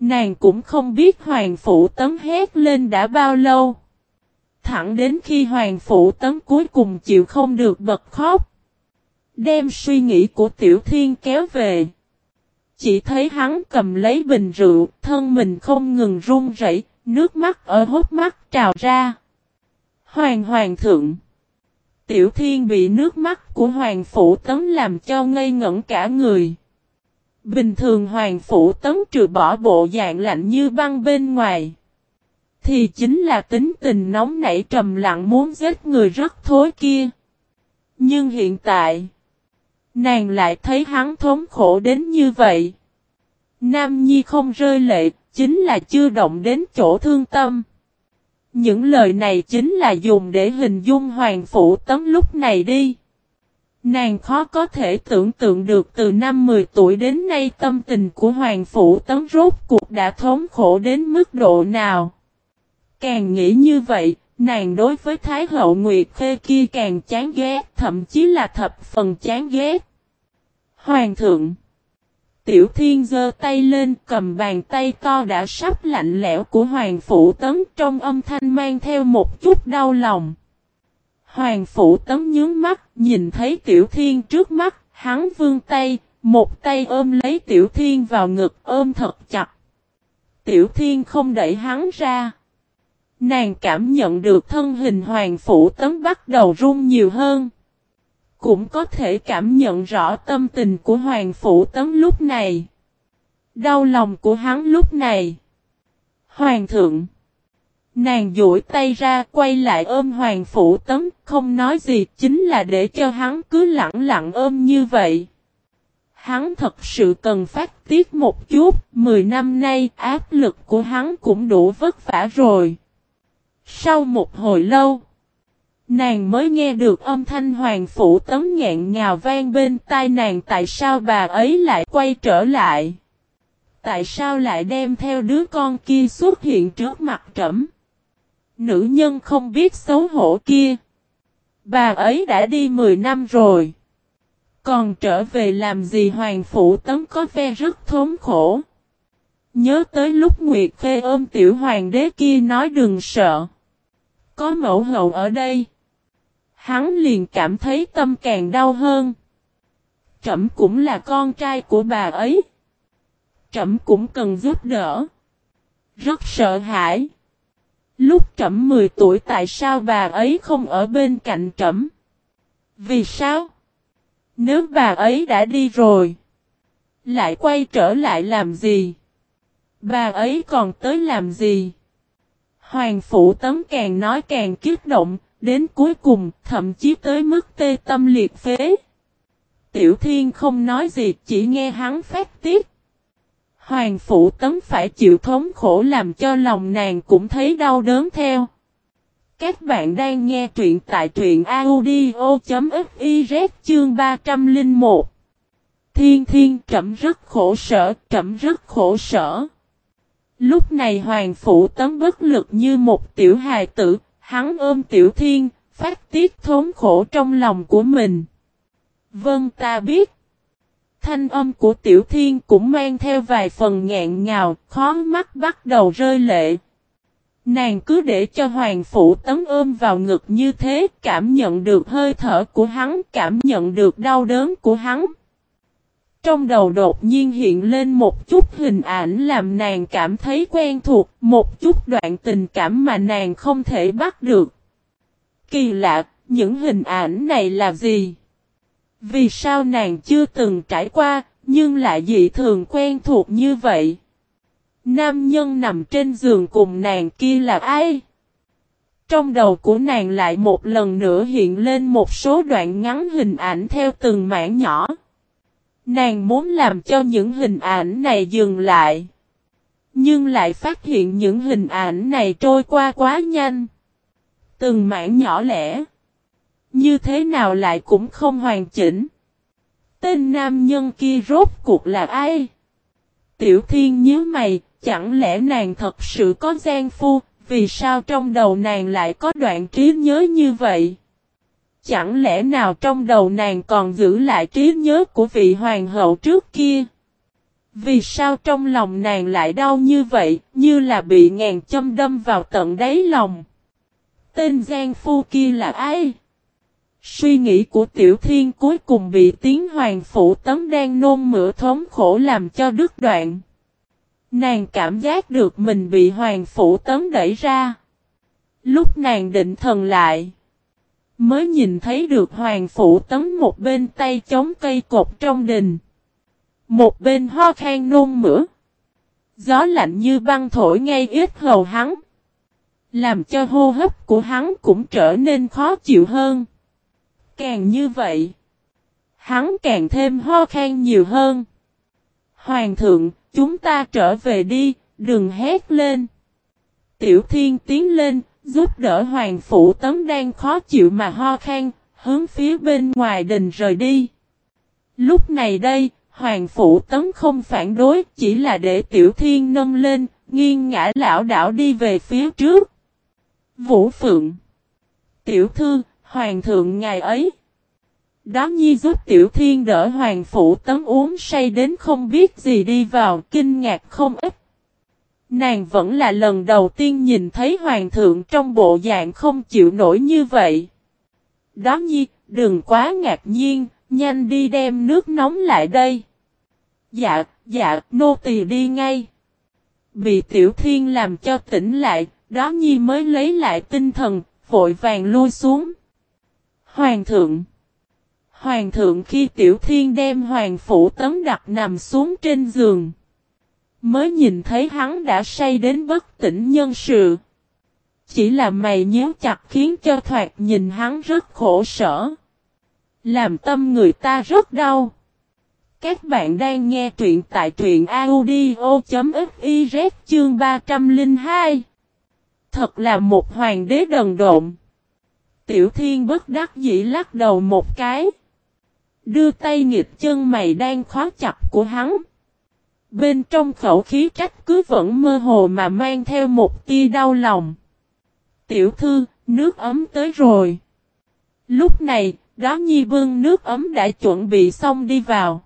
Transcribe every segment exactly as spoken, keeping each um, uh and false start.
Nàng cũng không biết Hoàng Phủ Tấn hét lên đã bao lâu. Thẳng đến khi Hoàng Phủ Tấn cuối cùng chịu không được bật khóc. Đem suy nghĩ của Tiểu Thiên kéo về. Chỉ thấy hắn cầm lấy bình rượu, thân mình không ngừng run rẩy, nước mắt ở hốc mắt trào ra. Hoàng Hoàng thượng. Tiểu Thiên bị nước mắt của Hoàng Phủ Tấn làm cho ngây ngẩn cả người. Bình thường Hoàng Phủ Tấn trừ bỏ bộ dạng lạnh như băng bên ngoài. Thì chính là tính tình nóng nảy trầm lặng muốn giết người rất thối kia. Nhưng hiện tại, nàng lại thấy hắn thống khổ đến như vậy. Nam Nhi không rơi lệ, chính là chưa động đến chỗ thương tâm. Những lời này chính là dùng để hình dung Hoàng Phủ Tấn lúc này đi. Nàng khó có thể tưởng tượng được từ năm mười tuổi đến nay tâm tình của Hoàng Phủ Tấn rốt cuộc đã thống khổ đến mức độ nào. Càng nghĩ như vậy, nàng đối với Thái hậu Nguyệt Khê kia càng chán ghét, thậm chí là thập phần chán ghét. Hoàng thượng. Tiểu Thiên giơ tay lên cầm bàn tay to đã sắp lạnh lẽo của Hoàng Phủ Tấn trong âm thanh mang theo một chút đau lòng. Hoàng Phủ Tấn nhướng mắt, nhìn thấy Tiểu Thiên trước mắt, hắn vươn tay, một tay ôm lấy Tiểu Thiên vào ngực ôm thật chặt. Tiểu Thiên không đẩy hắn ra. Nàng cảm nhận được thân hình Hoàng Phủ Tấn bắt đầu run nhiều hơn. Cũng có thể cảm nhận rõ tâm tình của Hoàng Phủ Tấn lúc này. Đau lòng của hắn lúc này. Hoàng thượng. Nàng duỗi tay ra quay lại ôm Hoàng Phủ Tấn, không nói gì chính là để cho hắn cứ lặng lặng ôm như vậy. Hắn thật sự cần phát tiết một chút, mười năm nay áp lực của hắn cũng đủ vất vả rồi. Sau một hồi lâu, nàng mới nghe được âm thanh Hoàng Phủ Tấn nghẹn ngào vang bên tai nàng. Tại sao bà ấy lại quay trở lại? Tại sao lại đem theo đứa con kia xuất hiện trước mặt trẫm? Nữ nhân không biết xấu hổ kia. Bà ấy đã đi mười năm rồi. Còn trở về làm gì? Hoàng Phủ Tấn có vẻ rất thống khổ. Nhớ tới lúc Nguyệt Khê ôm tiểu hoàng đế kia nói đừng sợ. Có mẫu hậu ở đây. Hắn liền cảm thấy tâm càng đau hơn. Trẫm cũng là con trai của bà ấy. Trẫm cũng cần giúp đỡ. Rất sợ hãi. Lúc trẫm mười tuổi tại sao bà ấy không ở bên cạnh trẫm? Vì sao? Nếu bà ấy đã đi rồi, lại quay trở lại làm gì? Bà ấy còn tới làm gì? Hoàng Phủ Tấn càng nói càng kích động, đến cuối cùng thậm chí tới mức tê tâm liệt phế. Tiểu Thiên không nói gì, chỉ nghe hắn phát tiết. Hoàng Phủ Tấn phải chịu thống khổ làm cho lòng nàng cũng thấy đau đớn theo. Các bạn đang nghe truyện tại truyện audio chấm fiz chương ba trăm lẻ một. Thiên Thiên, trẫm rất khổ sở, trẫm rất khổ sở. Lúc này Hoàng Phủ Tấn bất lực như một tiểu hài tử, hắn ôm Tiểu Thiên, phát tiết thống khổ trong lòng của mình. Vâng, ta biết. Thanh âm của Tiểu Thiên cũng mang theo vài phần nghẹn ngào, khó mắt bắt đầu rơi lệ. Nàng cứ để cho Hoàng Phủ Tấn ôm vào ngực như thế, cảm nhận được hơi thở của hắn, cảm nhận được đau đớn của hắn. Trong đầu đột nhiên hiện lên một chút hình ảnh làm nàng cảm thấy quen thuộc, một chút đoạn tình cảm mà nàng không thể bắt được. Kỳ lạ, những hình ảnh này là gì? Vì sao nàng chưa từng trải qua, nhưng lại dị thường quen thuộc như vậy? Nam nhân nằm trên giường cùng nàng kia là ai? Trong đầu của nàng lại một lần nữa hiện lên một số đoạn ngắn hình ảnh theo từng mảng nhỏ. Nàng muốn làm cho những hình ảnh này dừng lại. Nhưng lại phát hiện những hình ảnh này trôi qua quá nhanh. Từng mảng nhỏ lẻ. Như thế nào lại cũng không hoàn chỉnh. Tên nam nhân kia rốt cuộc là ai? Tiểu Thiên nhíu mày, chẳng lẽ nàng thật sự có gian phu, vì sao trong đầu nàng lại có đoạn trí nhớ như vậy? Chẳng lẽ nào trong đầu nàng còn giữ lại trí nhớ của vị hoàng hậu trước kia? Vì sao trong lòng nàng lại đau như vậy, như là bị ngàn châm đâm vào tận đáy lòng? Tên gian phu kia là ai? Suy nghĩ của Tiểu Thiên cuối cùng bị tiếng Hoàng Phủ Tấn đang nôn mửa thống khổ làm cho đứt đoạn. Nàng cảm giác được mình bị Hoàng Phủ Tấn đẩy ra. Lúc nàng định thần lại, mới nhìn thấy được Hoàng Phủ Tấn một bên tay chống cây cột trong đình, một bên ho khan nôn mửa. Gió lạnh như băng thổi ngay yết hầu hắn, làm cho hô hấp của hắn cũng trở nên khó chịu hơn. Càng như vậy, hắn càng thêm ho khan nhiều hơn. Hoàng thượng, chúng ta trở về đi, đừng hét lên. Tiểu Thiên tiến lên, giúp đỡ Hoàng Phủ Tấn đang khó chịu mà ho khan, hướng phía bên ngoài đình rời đi. Lúc này đây, Hoàng Phủ Tấn không phản đối, chỉ là để Tiểu Thiên nâng lên, nghiêng ngã lão đảo đi về phía trước. Vũ Phượng, tiểu thư, Hoàng thượng ngài ấy. Đó Nhi giúp Tiểu Thiên đỡ Hoàng Phủ Tấn uống say đến không biết gì đi vào, kinh ngạc không ít. Nàng vẫn là lần đầu tiên nhìn thấy Hoàng thượng trong bộ dạng không chịu nổi như vậy. Đó Nhi, đừng quá ngạc nhiên, nhanh đi đem nước nóng lại đây. Dạ, dạ, nô tỳ đi ngay. Bị Tiểu Thiên làm cho tỉnh lại, Đó Nhi mới lấy lại tinh thần, vội vàng lui xuống. Hoàng thượng. Hoàng thượng khi Tiểu Thiên đem Hoàng Phủ Tấn đặt nằm xuống trên giường, mới nhìn thấy hắn đã say đến bất tỉnh nhân sự. Chỉ là mày nhíu chặt khiến cho thoạt nhìn hắn rất khổ sở, làm tâm người ta rất đau. Các bạn đang nghe truyện tại truyện audio chấm fiz chương ba trăm lẻ hai. Thật là một hoàng đế đần độn. Tiểu Thiên bất đắc dĩ lắc đầu một cái, đưa tay nghịch chân mày đang khóa chặt của hắn. Bên trong khẩu khí trách cứ vẫn mơ hồ mà mang theo một tia đau lòng. Tiểu thư, nước ấm tới rồi. Lúc này, Đó Nhi bưng nước ấm đã chuẩn bị xong đi vào.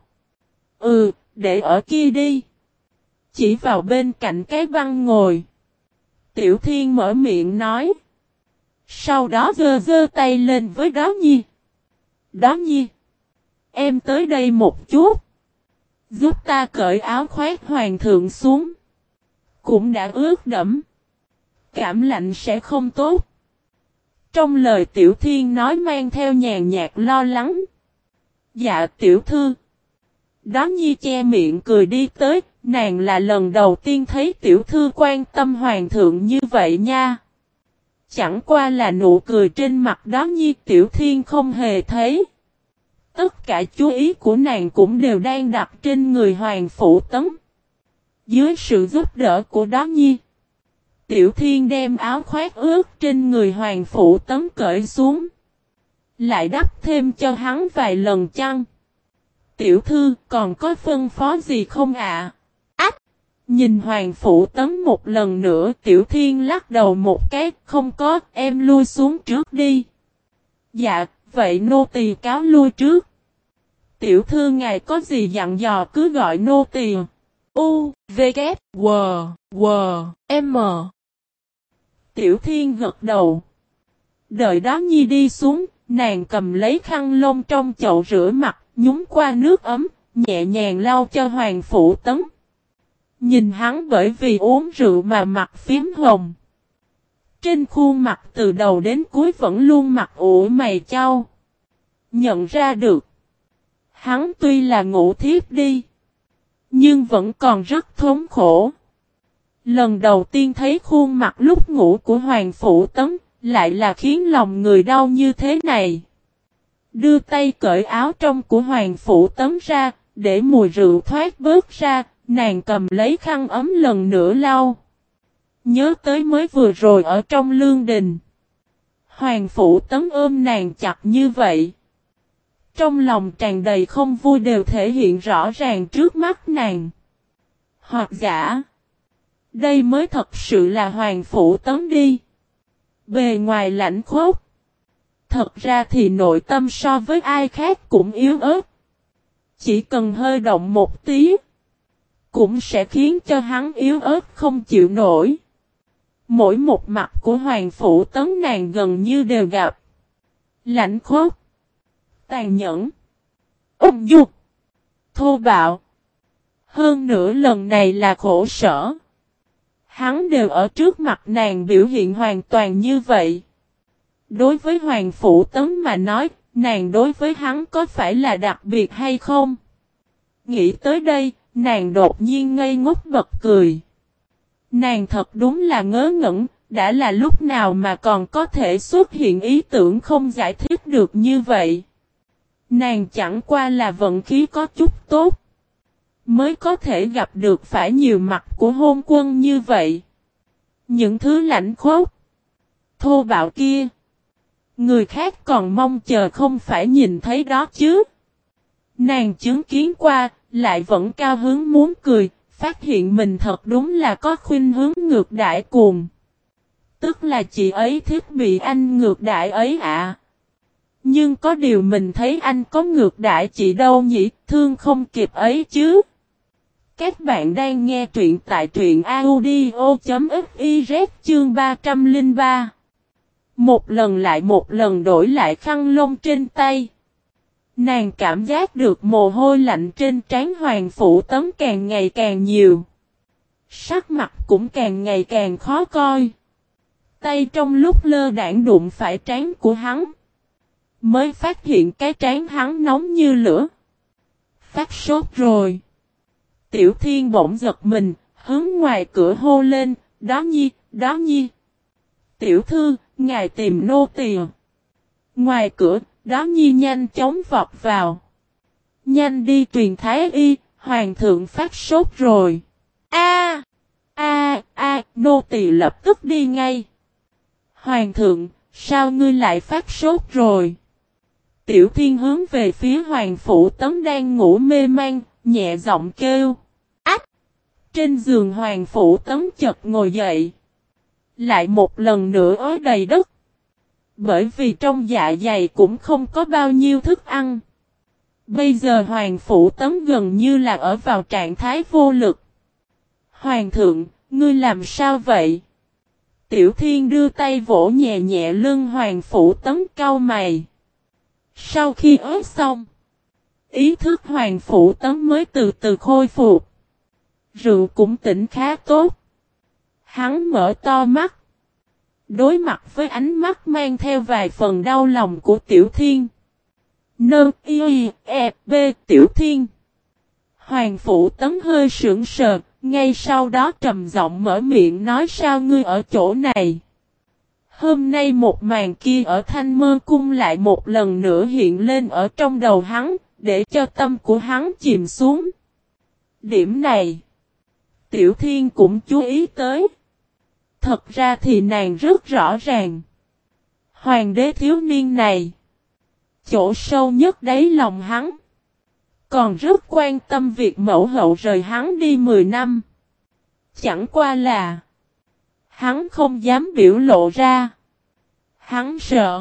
Ừ, để ở kia đi. Chỉ vào bên cạnh cái băng ngồi. Tiểu Thiên mở miệng nói. Sau đó giơ giơ tay lên với Đó Nhi. Đó Nhi, em tới đây một chút. Giúp ta cởi áo khoác hoàng thượng xuống. Cũng đã ướt đẫm, cảm lạnh sẽ không tốt. Trong lời Tiểu Thiên nói mang theo nhàn nhạt lo lắng. Dạ tiểu thư. Đó Nhi che miệng cười đi tới, nàng là lần đầu tiên thấy tiểu thư quan tâm hoàng thượng như vậy nha. Chẳng qua là nụ cười trên mặt Đó Nhi Tiểu Thiên không hề thấy. Tất cả chú ý của nàng cũng đều đang đặt trên người Hoàng Phủ Tấn. Dưới sự giúp đỡ của Đó Nhi, Tiểu Thiên đem áo khoác ướt trên người Hoàng Phủ Tấn cởi xuống, lại đắp thêm cho hắn vài lần chăn. Tiểu thư, còn có phân phó gì không ạ? Ách! Nhìn Hoàng Phủ Tấn một lần nữa, Tiểu Thiên lắc đầu một cái, không có, em lui xuống trước đi. Dạ, vậy nô tỳ cáo lui trước. Tiểu thư ngài có gì dặn dò cứ gọi nô tỳ. U, V, K, W, W, M. Tiểu Thiên gật đầu. Đợi Đó Nhi đi xuống, nàng cầm lấy khăn lông trong chậu rửa mặt, nhúng qua nước ấm, nhẹ nhàng lau cho Hoàng Phủ Tấn. Nhìn hắn bởi vì uống rượu mà mặt phím hồng. Trên khuôn mặt từ đầu đến cuối vẫn luôn mặt ủ mày chau. Nhận ra được, hắn tuy là ngủ thiếp đi, nhưng vẫn còn rất thống khổ. Lần đầu tiên thấy khuôn mặt lúc ngủ của Hoàng Phủ Tấn, lại là khiến lòng người đau như thế này. Đưa tay cởi áo trong của Hoàng Phủ Tấn ra, để mùi rượu thoát bớt ra, nàng cầm lấy khăn ấm lần nữa lau. Nhớ tới mới vừa rồi ở trong lương đình, Hoàng Phủ Tấn ôm nàng chặt như vậy. Trong lòng tràn đầy không vui đều thể hiện rõ ràng trước mắt nàng. Hoặc giả, đây mới thật sự là Hoàng Phủ Tấn đi. Bề ngoài lạnh khốc, thật ra thì nội tâm so với ai khác cũng yếu ớt. Chỉ cần hơi động một tí, cũng sẽ khiến cho hắn yếu ớt không chịu nổi. Mỗi một mặt của Hoàng Phủ Tấn nàng gần như đều gặp. Lạnh khốc, tàn nhẫn, ung dung, thô bạo. Hơn nữa lần này là khổ sở. Hắn đều ở trước mặt nàng biểu hiện hoàn toàn như vậy. Đối với Hoàng Phủ Tấn mà nói, nàng đối với hắn có phải là đặc biệt hay không? Nghĩ tới đây, nàng đột nhiên ngây ngốc bật cười. Nàng thật đúng là ngớ ngẩn, đã là lúc nào mà còn có thể xuất hiện ý tưởng không giải thích được như vậy. Nàng chẳng qua là vận khí có chút tốt, mới có thể gặp được phải nhiều mặt của hôn quân như vậy. Những thứ lãnh khốc, thô bạo kia, người khác còn mong chờ không phải nhìn thấy đó chứ. Nàng chứng kiến qua, lại vẫn cao hứng muốn cười, phát hiện mình thật đúng là có khuynh hướng ngược đãi cuồng. Tức là chị ấy thích bị anh ngược đãi ấy ạ. Nhưng có điều mình thấy anh có ngược đãi chị đâu nhỉ, thương không kịp ấy chứ. Các bạn đang nghe truyện tại truyện audio.fiz chương ba trăm lẻ ba. Một lần lại một lần đổi lại khăn lông trên tay. Nàng cảm giác được mồ hôi lạnh trên trán Hoàng Phủ Tấn càng ngày càng nhiều. Sắc mặt cũng càng ngày càng khó coi. Tay trong lúc lơ đãng đụng phải trán của hắn, mới phát hiện cái trán hắn nóng như lửa. Phát sốt rồi. Tiểu Thiên bỗng giật mình, hướng ngoài cửa hô lên, đó nhi, đó nhi. Tiểu thư, ngài tìm nô tỳ. Ngoài cửa, đó nhi nhanh chóng vọt vào. Nhanh đi truyền thái y, hoàng thượng phát sốt rồi. A, a, a, nô tỳ lập tức đi ngay. Hoàng thượng, sao ngươi lại phát sốt rồi? Tiểu Thiên hướng về phía Hoàng Phủ Tấn đang ngủ mê man, nhẹ giọng kêu. Ách! Trên giường Hoàng Phủ Tấn chợt ngồi dậy. Lại một lần nữa ới đầy đất. Bởi vì trong dạ dày cũng không có bao nhiêu thức ăn. Bây giờ Hoàng Phủ Tấn gần như là ở vào trạng thái vô lực. Hoàng thượng, ngươi làm sao vậy? Tiểu Thiên đưa tay vỗ nhẹ nhẹ lưng Hoàng Phủ Tấn cau mày. Sau khi ớt xong, ý thức Hoàng Phủ Tấn mới từ từ khôi phục. Rượu cũng tỉnh khá tốt. Hắn mở to mắt. Đối mặt với ánh mắt mang theo vài phần đau lòng của Tiểu Thiên. Nơ y e b Tiểu Thiên. Hoàng Phủ Tấn hơi sững sờ, ngay sau đó trầm giọng mở miệng nói sao ngươi ở chỗ này. Hôm nay một màn kia ở Thanh Mơ Cung lại một lần nữa hiện lên ở trong đầu hắn, để cho tâm của hắn chìm xuống. Điểm này, Tiểu Thiên cũng chú ý tới. Thật ra thì nàng rất rõ ràng. Hoàng đế thiếu niên này, chỗ sâu nhất đáy lòng hắn, còn rất quan tâm việc mẫu hậu rời hắn đi mười năm. Chẳng qua là hắn không dám biểu lộ ra. Hắn sợ.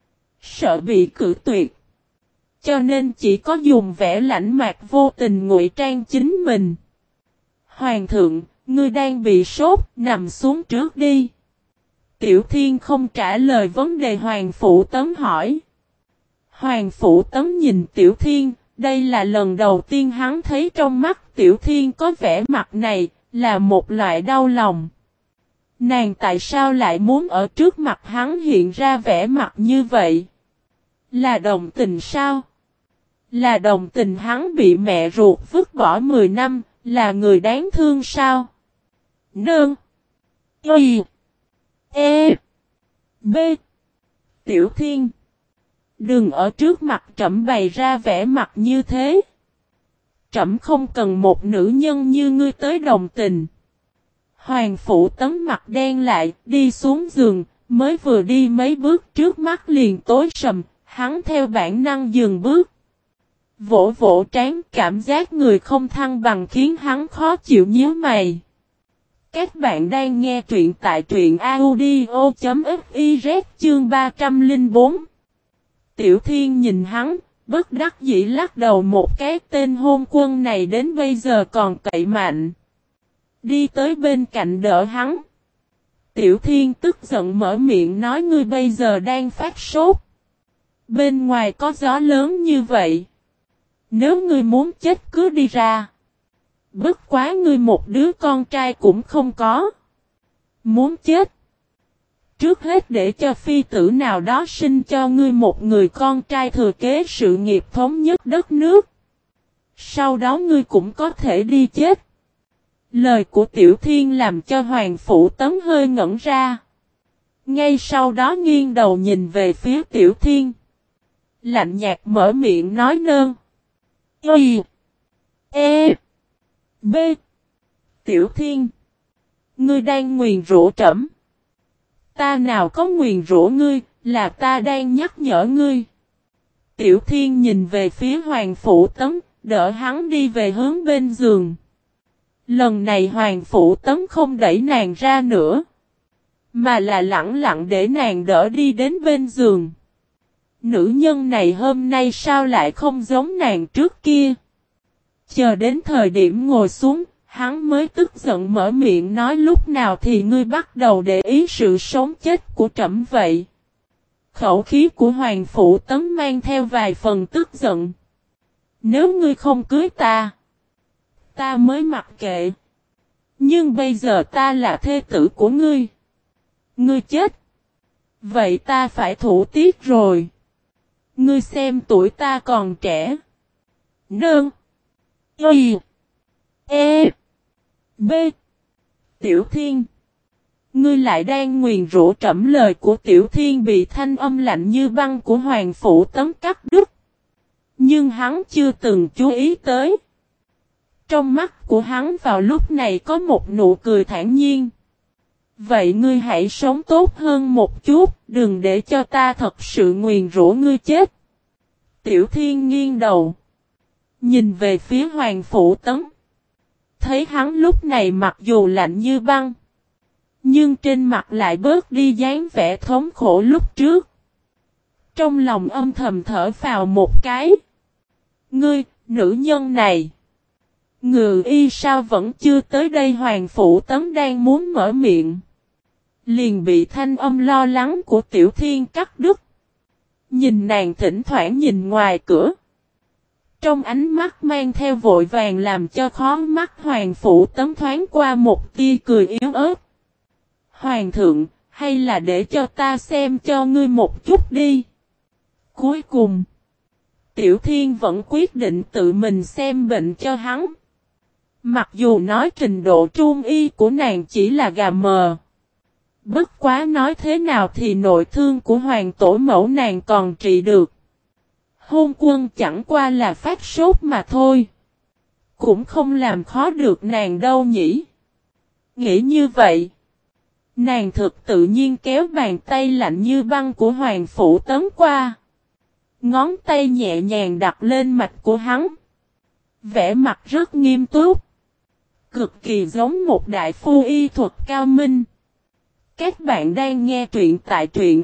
Sợ bị cự tuyệt. Cho nên chỉ có dùng vẻ lãnh mạc vô tình ngụy trang chính mình. Hoàng thượng, ngươi đang bị sốt, nằm xuống trước đi. Tiểu Thiên không trả lời vấn đề Hoàng Phủ Tấn hỏi. Hoàng Phủ Tấn nhìn Tiểu Thiên, đây là lần đầu tiên hắn thấy trong mắt Tiểu Thiên có vẻ mặt này, là một loại đau lòng. Nàng tại sao lại muốn ở trước mặt hắn hiện ra vẻ mặt như vậy? Là đồng tình sao? Là đồng tình hắn bị mẹ ruột vứt bỏ mười năm, là người đáng thương sao? Nương. Y. E. B. Tiểu Thiên. Đừng ở trước mặt trẫm bày ra vẻ mặt như thế. Trẫm không cần một nữ nhân như ngươi tới đồng tình. Hoàng Phủ Tấn mặt đen lại, đi xuống giường, mới vừa đi mấy bước trước mắt liền tối sầm, hắn theo bản năng dừng bước. Vỗ vỗ trán, cảm giác người không thăng bằng khiến hắn khó chịu nhíu mày. Các bạn đang nghe truyện tại truyện audio.fiz chương ba trăm lẻ bốn. Tiểu Thiên nhìn hắn, Bất đắc dĩ lắc đầu một cái, tên hôn quân này đến bây giờ còn cậy mạnh. Đi tới bên cạnh đỡ hắn. Tiểu Thiên tức giận mở miệng nói ngươi bây giờ đang phát sốt. Bên ngoài có gió lớn như vậy. Nếu ngươi muốn chết cứ đi ra. Bất quá ngươi một đứa con trai cũng không có. Muốn chết. Trước hết để cho phi tử nào đó sinh cho ngươi một người con trai thừa kế sự nghiệp thống nhất đất nước. Sau đó ngươi cũng có thể đi chết. Lời của Tiểu Thiên làm cho Hoàng Phủ Tấn hơi ngẩn ra. Ngay sau đó nghiêng đầu nhìn về phía Tiểu Thiên. Lạnh nhạt mở miệng nói nơn. Y. E. B. Tiểu Thiên. Ngươi đang nguyền rủa trẫm. Ta nào có nguyền rủa ngươi, là ta đang nhắc nhở ngươi. Tiểu Thiên nhìn về phía Hoàng Phủ Tấn, đỡ hắn đi về hướng bên giường. Lần này Hoàng Phủ Tấn không đẩy nàng ra nữa, mà là lặng lặng để nàng đỡ đi đến bên giường. Nữ nhân này hôm nay sao lại không giống nàng trước kia? Chờ đến thời điểm ngồi xuống, hắn mới tức giận mở miệng nói lúc nào thì ngươi bắt đầu để ý sự sống chết của trẫm vậy? Khẩu khí của Hoàng Phủ Tấn mang theo vài phần tức giận. Nếu ngươi không cưới ta, ta mới mặc kệ. Nhưng bây giờ ta là thê tử của ngươi. Ngươi chết. Vậy ta phải thủ tiết rồi. Ngươi xem tuổi ta còn trẻ. Nương. Y. E. B. Tiểu Thiên. Ngươi lại đang nguyền rủa trẫm. Lời của Tiểu Thiên bị thanh âm lạnh như băng của Hoàng Phủ Tấn cắt đứt. Nhưng hắn chưa từng chú ý tới. Trong mắt của hắn vào lúc này có một nụ cười thản nhiên. Vậy ngươi hãy sống tốt hơn một chút, đừng để cho ta thật sự nguyền rủa ngươi chết. Tiểu Thiên nghiêng đầu, nhìn về phía Hoàng Phủ Tấn. Thấy hắn lúc này mặc dù lạnh như băng, nhưng trên mặt lại bớt đi dáng vẻ thống khổ lúc trước. Trong lòng âm thầm thở phào một cái. Ngươi, nữ nhân này. Ngự y sao vẫn chưa tới đây? Hoàng Phủ Tấn đang muốn mở miệng, liền bị thanh âm lo lắng của Tiểu Thiên cắt đứt. Nhìn nàng thỉnh thoảng nhìn ngoài cửa, trong ánh mắt mang theo vội vàng làm cho khó mắt Hoàng Phủ Tấn thoáng qua một tia cười yếu ớt. Hoàng thượng, hay là để cho ta xem cho ngươi một chút đi. Cuối cùng, Tiểu Thiên vẫn quyết định tự mình xem bệnh cho hắn. Mặc dù nói trình độ trung y của nàng chỉ là gà mờ. Bất quá nói thế nào thì nội thương của hoàng tổ mẫu nàng còn trị được. Hôn quân chẳng qua là phát sốt mà thôi. Cũng không làm khó được nàng đâu nhỉ. Nghĩ như vậy, nàng thực tự nhiên kéo bàn tay lạnh như băng của Hoàng Phủ Tấn qua. Ngón tay nhẹ nhàng đặt lên mạch của hắn. Vẻ mặt rất nghiêm túc. Cực kỳ giống một đại phu y thuật cao minh. Các bạn đang nghe truyện tại truyện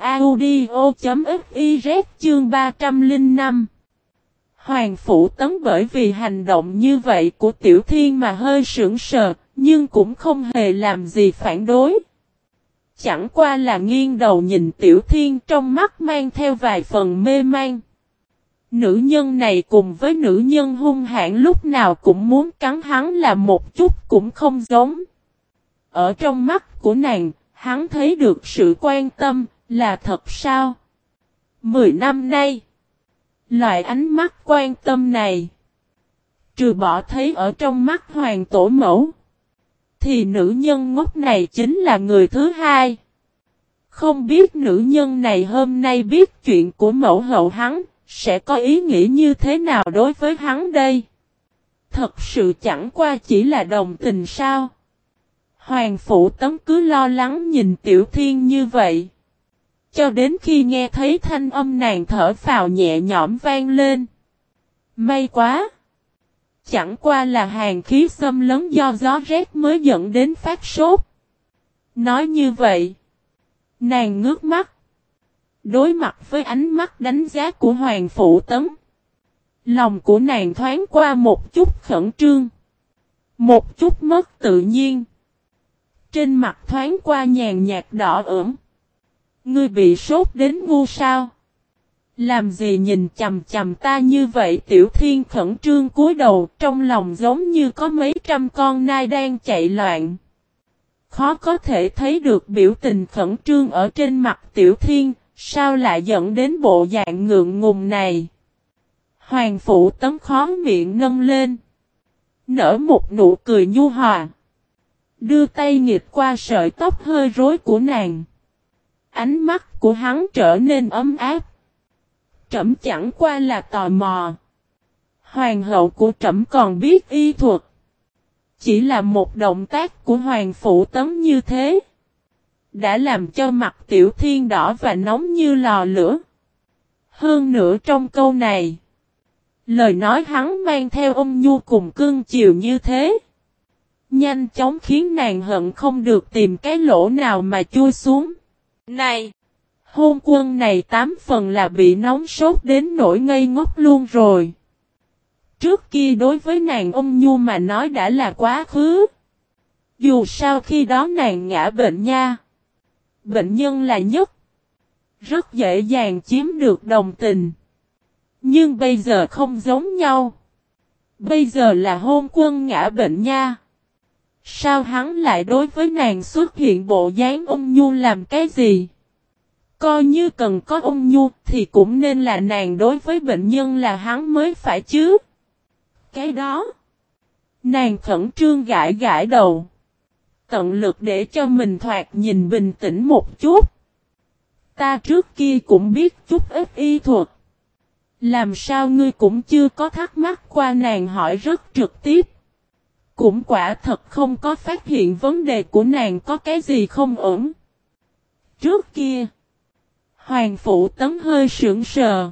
audio.fiz chương ba trăm lẻ năm. Hoàng Phủ Tấn bởi vì hành động như vậy của Tiểu Thiên mà hơi sững sờ, nhưng cũng không hề làm gì phản đối. Chẳng qua là nghiêng đầu nhìn Tiểu Thiên, trong mắt mang theo vài phần mê man. Nữ nhân này cùng với nữ nhân hung hãn lúc nào cũng muốn cắn hắn là một chút cũng không giống. Ở trong mắt của nàng, hắn thấy được sự quan tâm, là thật sao? Mười năm nay, loại ánh mắt quan tâm này, trừ bỏ thấy ở trong mắt hoàng tổ mẫu, thì nữ nhân ngốc này chính là người thứ hai. Không biết nữ nhân này hôm nay biết chuyện của mẫu hậu hắn, sẽ có ý nghĩ như thế nào đối với hắn đây? Thật sự chẳng qua chỉ là đồng tình sao? Hoàng Phủ Tấn cứ lo lắng nhìn Tiểu Thiên như vậy. Cho đến khi nghe thấy thanh âm nàng thở phào nhẹ nhõm vang lên. May quá! Chẳng qua là hàn khí xâm lấn do gió rét mới dẫn đến phát sốt. Nói như vậy, nàng ngước mắt, đối mặt với ánh mắt đánh giá của Hoàng Phủ Tấn. Lòng của nàng thoáng qua một chút khẩn trương. Một chút mất tự nhiên. Trên mặt thoáng qua nhàn nhạt đỏ ửng. Ngươi bị sốt đến ngu sao? Làm gì nhìn chằm chằm ta như vậy? Tiểu Thiên khẩn trương cúi đầu, trong lòng giống như có mấy trăm con nai đang chạy loạn. Khó có thể thấy được biểu tình khẩn trương ở trên mặt Tiểu Thiên, sao lại dẫn đến bộ dạng ngượng ngùng này? Hoàng Phụ Tấn khó miệng nâng lên, nở một nụ cười nhu hòa, đưa tay nghịch qua sợi tóc hơi rối của nàng. Ánh mắt của hắn trở nên ấm áp. Trẫm chẳng qua là tò mò. Hoàng hậu của trẫm còn biết y thuật. Chỉ là một động tác của Hoàng Phụ Tấn như thế, đã làm cho mặt Tiểu Thiên đỏ và nóng như lò lửa. Hơn nữa trong câu này, lời nói hắn mang theo ôn nhu cùng cương chiều như thế, nhanh chóng khiến nàng hận không được tìm cái lỗ nào mà chui xuống. Này! Hôn quân này tám phần là bị nóng sốt đến nỗi ngây ngốc luôn rồi. Trước kia đối với nàng ôn nhu mà nói đã là quá khứ. Dù sao khi đó nàng ngã bệnh nha. Bệnh nhân là nhất. Rất dễ dàng chiếm được đồng tình. Nhưng bây giờ không giống nhau. Bây giờ là hôn quân ngã bệnh nha. Sao hắn lại đối với nàng xuất hiện bộ dáng ôn nhu làm cái gì? Coi như cần có ôn nhu thì cũng nên là nàng đối với bệnh nhân là hắn mới phải chứ. Cái đó. Nàng khẩn trương gãi gãi đầu. Tận lực để cho mình thoạt nhìn bình tĩnh một chút. Ta trước kia cũng biết chút ít y thuật. Làm sao ngươi cũng chưa có thắc mắc qua? Nàng hỏi rất trực tiếp. Cũng quả thật không có phát hiện vấn đề của nàng có cái gì không ổn. Trước kia, Hoàng Phụ Tấn hơi sững sờ.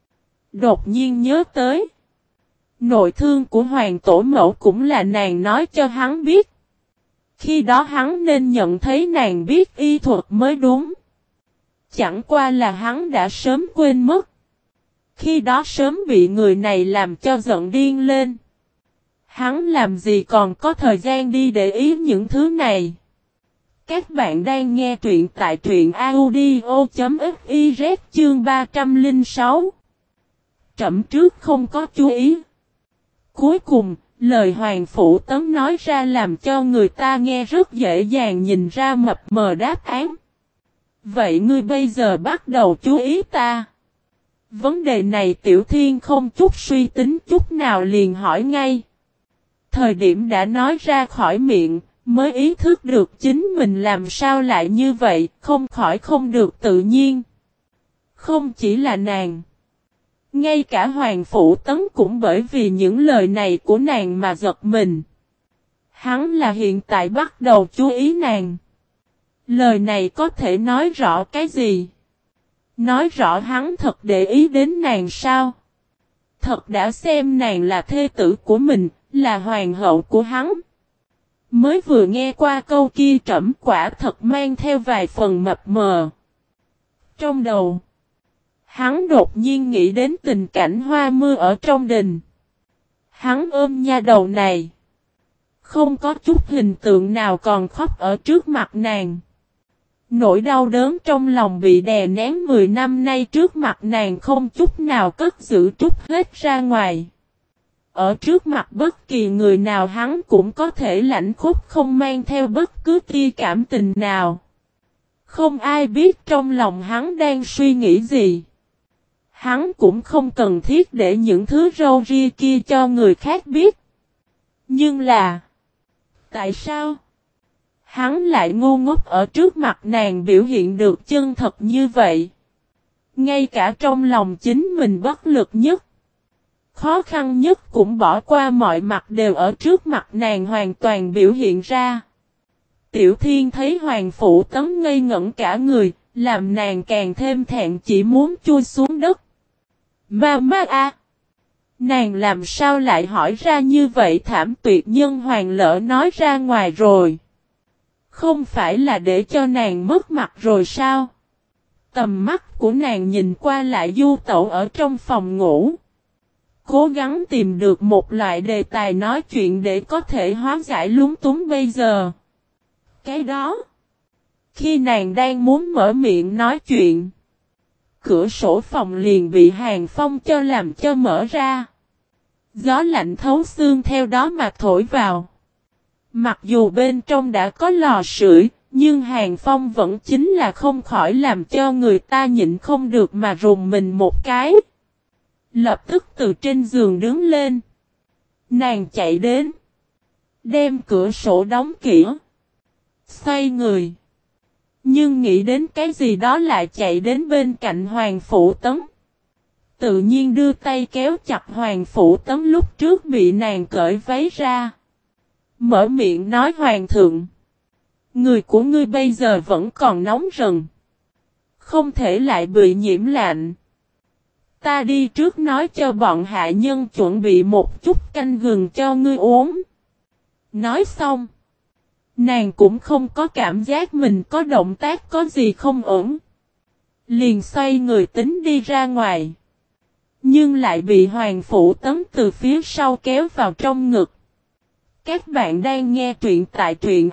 Đột nhiên nhớ tới. Nội thương của Hoàng Tổ Mẫu cũng là nàng nói cho hắn biết. Khi đó hắn nên nhận thấy nàng biết y thuật mới đúng. Chẳng qua là hắn đã sớm quên mất. Khi đó sớm bị người này làm cho giận điên lên. Hắn làm gì còn có thời gian đi để ý những thứ này. Các bạn đang nghe truyện tại truyện audio.fiz chương ba trăm lẻ sáu. Trẫm trước không có chú ý. Cuối cùng, lời Hoàng Phụ Tấn nói ra làm cho người ta nghe rất dễ dàng nhìn ra mập mờ đáp án. Vậy ngươi bây giờ bắt đầu chú ý ta. Vấn đề này Tiểu Thiên không chút suy tính chút nào liền hỏi ngay. Thời điểm đã nói ra khỏi miệng, mới ý thức được chính mình làm sao lại như vậy, không khỏi không được tự nhiên. Không chỉ là nàng. Ngay cả Hoàng Phụ Tấn cũng bởi vì những lời này của nàng mà giật mình. Hắn là hiện tại bắt đầu chú ý nàng. Lời này có thể nói rõ cái gì? Nói rõ hắn thật để ý đến nàng sao? Thật đã xem nàng là thê tử của mình, là hoàng hậu của hắn. Mới vừa nghe qua câu kia trẫm quả thật mang theo vài phần mập mờ. Trong đầu, hắn đột nhiên nghĩ đến tình cảnh hoa mưa ở trong đình. Hắn ôm nha đầu này. Không có chút hình tượng nào còn khóc ở trước mặt nàng. Nỗi đau đớn trong lòng bị đè nén mười năm nay trước mặt nàng không chút nào cất giữ trút hết ra ngoài. Ở trước mặt bất kỳ người nào hắn cũng có thể lạnh khúc không mang theo bất cứ tia cảm tình nào. Không ai biết trong lòng hắn đang suy nghĩ gì. Hắn cũng không cần thiết để những thứ râu ria kia cho người khác biết. Nhưng là... Tại sao? Hắn lại ngu ngốc ở trước mặt nàng biểu hiện được chân thật như vậy. Ngay cả trong lòng chính mình bất lực nhất. Khó khăn nhất cũng bỏ qua mọi mặt đều ở trước mặt nàng hoàn toàn biểu hiện ra. Tiểu Thiên thấy Hoàng Phụ Tấn ngây ngẩn cả người, làm nàng càng thêm thẹn chỉ muốn chui xuống đất. Ma ma a! Nàng làm sao lại hỏi ra như vậy? Thảm tuyệt nhân hoàng lỡ nói ra ngoài rồi. Không phải là để cho nàng mất mặt rồi sao? Tầm mắt của nàng nhìn qua lại du tẩu ở trong phòng ngủ. Cố gắng tìm được một loại đề tài nói chuyện để có thể hóa giải lúng túng bây giờ. Cái đó. Khi nàng đang muốn mở miệng nói chuyện, cửa sổ phòng liền bị Hàng Phong cho làm cho mở ra. Gió lạnh thấu xương theo đó mà thổi vào. Mặc dù bên trong đã có lò sưởi, nhưng Hàng Phong vẫn chính là không khỏi làm cho người ta nhịn không được mà rùng mình một cái. Lập tức từ trên giường đứng lên. Nàng chạy đến. Đem cửa sổ đóng kỹ. Xoay người. Nhưng nghĩ đến cái gì đó lại chạy đến bên cạnh Hoàng Phủ Tấn. Tự nhiên đưa tay kéo chặt Hoàng Phủ Tấn lúc trước bị nàng cởi váy ra. Mở miệng nói Hoàng thượng. Người của ngươi bây giờ vẫn còn nóng rần. Không thể lại bị nhiễm lạnh. Ta đi trước nói cho bọn hạ nhân chuẩn bị một chút canh gừng cho ngươi uống. Nói xong. Nàng cũng không có cảm giác mình có động tác có gì không ổn. Liền xoay người tính đi ra ngoài. Nhưng lại bị Hoàng Phủ Tấn từ phía sau kéo vào trong ngực. Các bạn đang nghe truyện tại truyện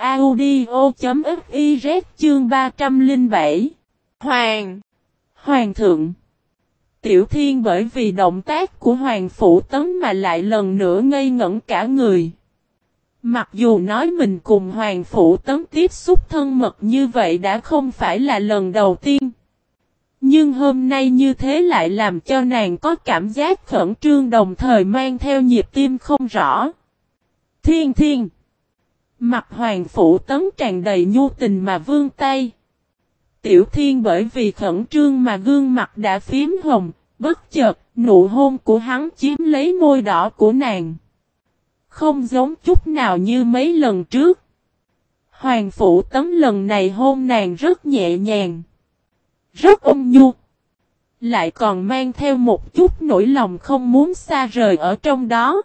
audio.fiz chương ba trăm lẻ bảy. Hoàng! Hoàng thượng! Tiểu Thiên bởi vì động tác của Hoàng Phủ Tấn mà lại lần nữa ngây ngẩn cả người. Mặc dù nói mình cùng Hoàng Phủ Tấn tiếp xúc thân mật như vậy đã không phải là lần đầu tiên. Nhưng hôm nay như thế lại làm cho nàng có cảm giác khẩn trương đồng thời mang theo nhịp tim không rõ. Thiên thiên! Mặt Hoàng Phủ Tấn tràn đầy nhu tình mà vươn tay. Tiểu Thiên bởi vì khẩn trương mà gương mặt đã phím hồng, bất chợt, nụ hôn của hắn chiếm lấy môi đỏ của nàng. Không giống chút nào như mấy lần trước. Hoàng Phủ Tấn lần này hôn nàng rất nhẹ nhàng. Rất ôn nhu. Lại còn mang theo một chút nỗi lòng không muốn xa rời ở trong đó.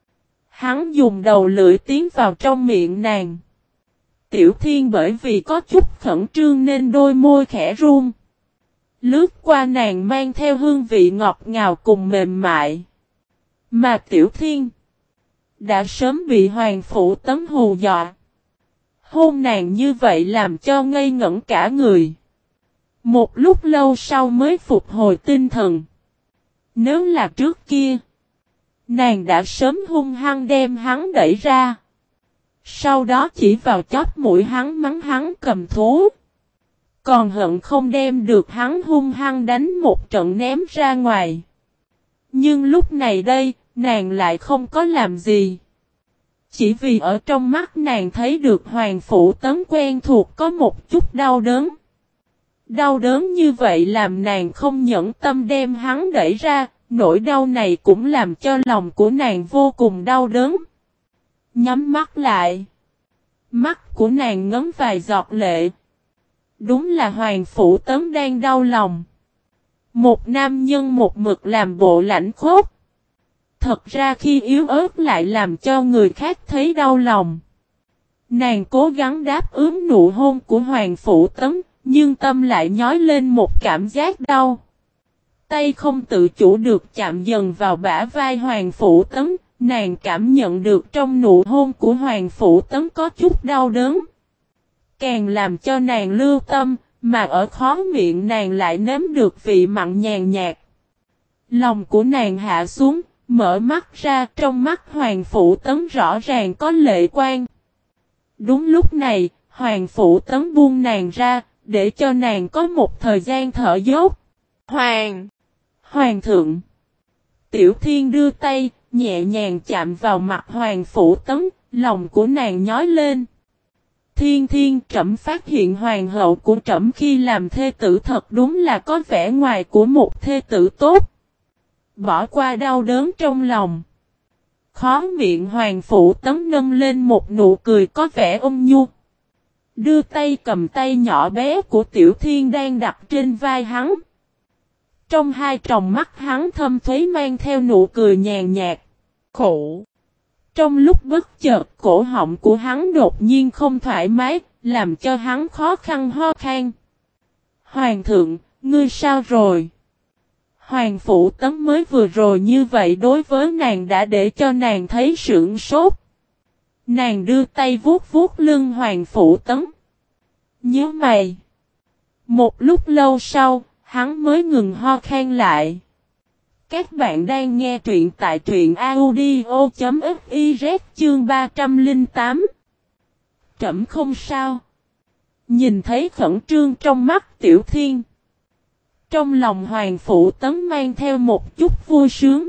Hắn dùng đầu lưỡi tiến vào trong miệng nàng. Tiểu Thiên bởi vì có chút khẩn trương nên đôi môi khẽ run. Lướt qua nàng mang theo hương vị ngọt ngào cùng mềm mại. Mà Tiểu Thiên đã sớm bị Hoàng Phủ Tấn hù dọa. Hôn nàng như vậy làm cho ngây ngẩn cả người. Một lúc lâu sau mới phục hồi tinh thần. Nếu là trước kia, nàng đã sớm hung hăng đem hắn đẩy ra. Sau đó chỉ vào chóp mũi hắn mắng hắn cầm thú. Còn hận không đem được hắn hung hăng đánh một trận ném ra ngoài. Nhưng lúc này đây, nàng lại không có làm gì. Chỉ vì ở trong mắt nàng thấy được Hoàng Phủ Tấn quen thuộc có một chút đau đớn. Đau đớn như vậy làm nàng không nhẫn tâm đem hắn đẩy ra, nỗi đau này cũng làm cho lòng của nàng vô cùng đau đớn. Nhắm mắt lại. Mắt của nàng ngấm vài giọt lệ. Đúng là Hoàng Phủ Tấn đang đau lòng. Một nam nhân một mực làm bộ lãnh khốc. Thật ra khi yếu ớt lại làm cho người khác thấy đau lòng. Nàng cố gắng đáp ứng nụ hôn của Hoàng Phủ Tấn, nhưng tâm lại nhói lên một cảm giác đau. Tay không tự chủ được chạm dần vào bả vai Hoàng Phủ Tấn, nàng cảm nhận được trong nụ hôn của Hoàng Phủ Tấn có chút đau đớn. Càng làm cho nàng lưu tâm, mà ở khóe miệng nàng lại nếm được vị mặn nhàn nhạt. Lòng của nàng hạ xuống, mở mắt ra, trong mắt Hoàng Phủ Tấn rõ ràng có lệ quan. Đúng lúc này, Hoàng Phủ Tấn buông nàng ra, để cho nàng có một thời gian thở dốc. Hoàng! Hoàng thượng! Tiểu Thiên đưa tay, nhẹ nhàng chạm vào mặt Hoàng Phủ Tấn, lòng của nàng nhói lên. Thiên Thiên, trẫm phát hiện hoàng hậu của trẫm khi làm thê tử thật đúng là có vẻ ngoài của một thê tử tốt. Bỏ qua đau đớn trong lòng. Khóe miệng Hoàng Phủ Tấn nâng lên một nụ cười có vẻ ôn nhu. Đưa tay cầm tay nhỏ bé của Tiểu Thiên đang đặt trên vai hắn. Trong hai tròng mắt hắn thâm thúy mang theo nụ cười nhàn nhạt. Khổ. Trong lúc bất chợt cổ họng của hắn đột nhiên không thoải mái, làm cho hắn khó khăn ho khan. Hoàng thượng, ngươi sao rồi? Hoàng Phủ Tấn mới vừa rồi như vậy đối với nàng đã để cho nàng thấy sửng sốt. Nàng đưa tay vuốt vuốt lưng Hoàng Phủ Tấn. Nhớ mày. Một lúc lâu sau, hắn mới ngừng ho khan lại. Các bạn đang nghe truyện tại truyện audio.fiz chương ba trăm lẻ tám. Trẫm không sao. Nhìn thấy khẩn trương trong mắt Tiểu Thiên. Trong lòng Hoàng Phủ Tấn mang theo một chút vui sướng.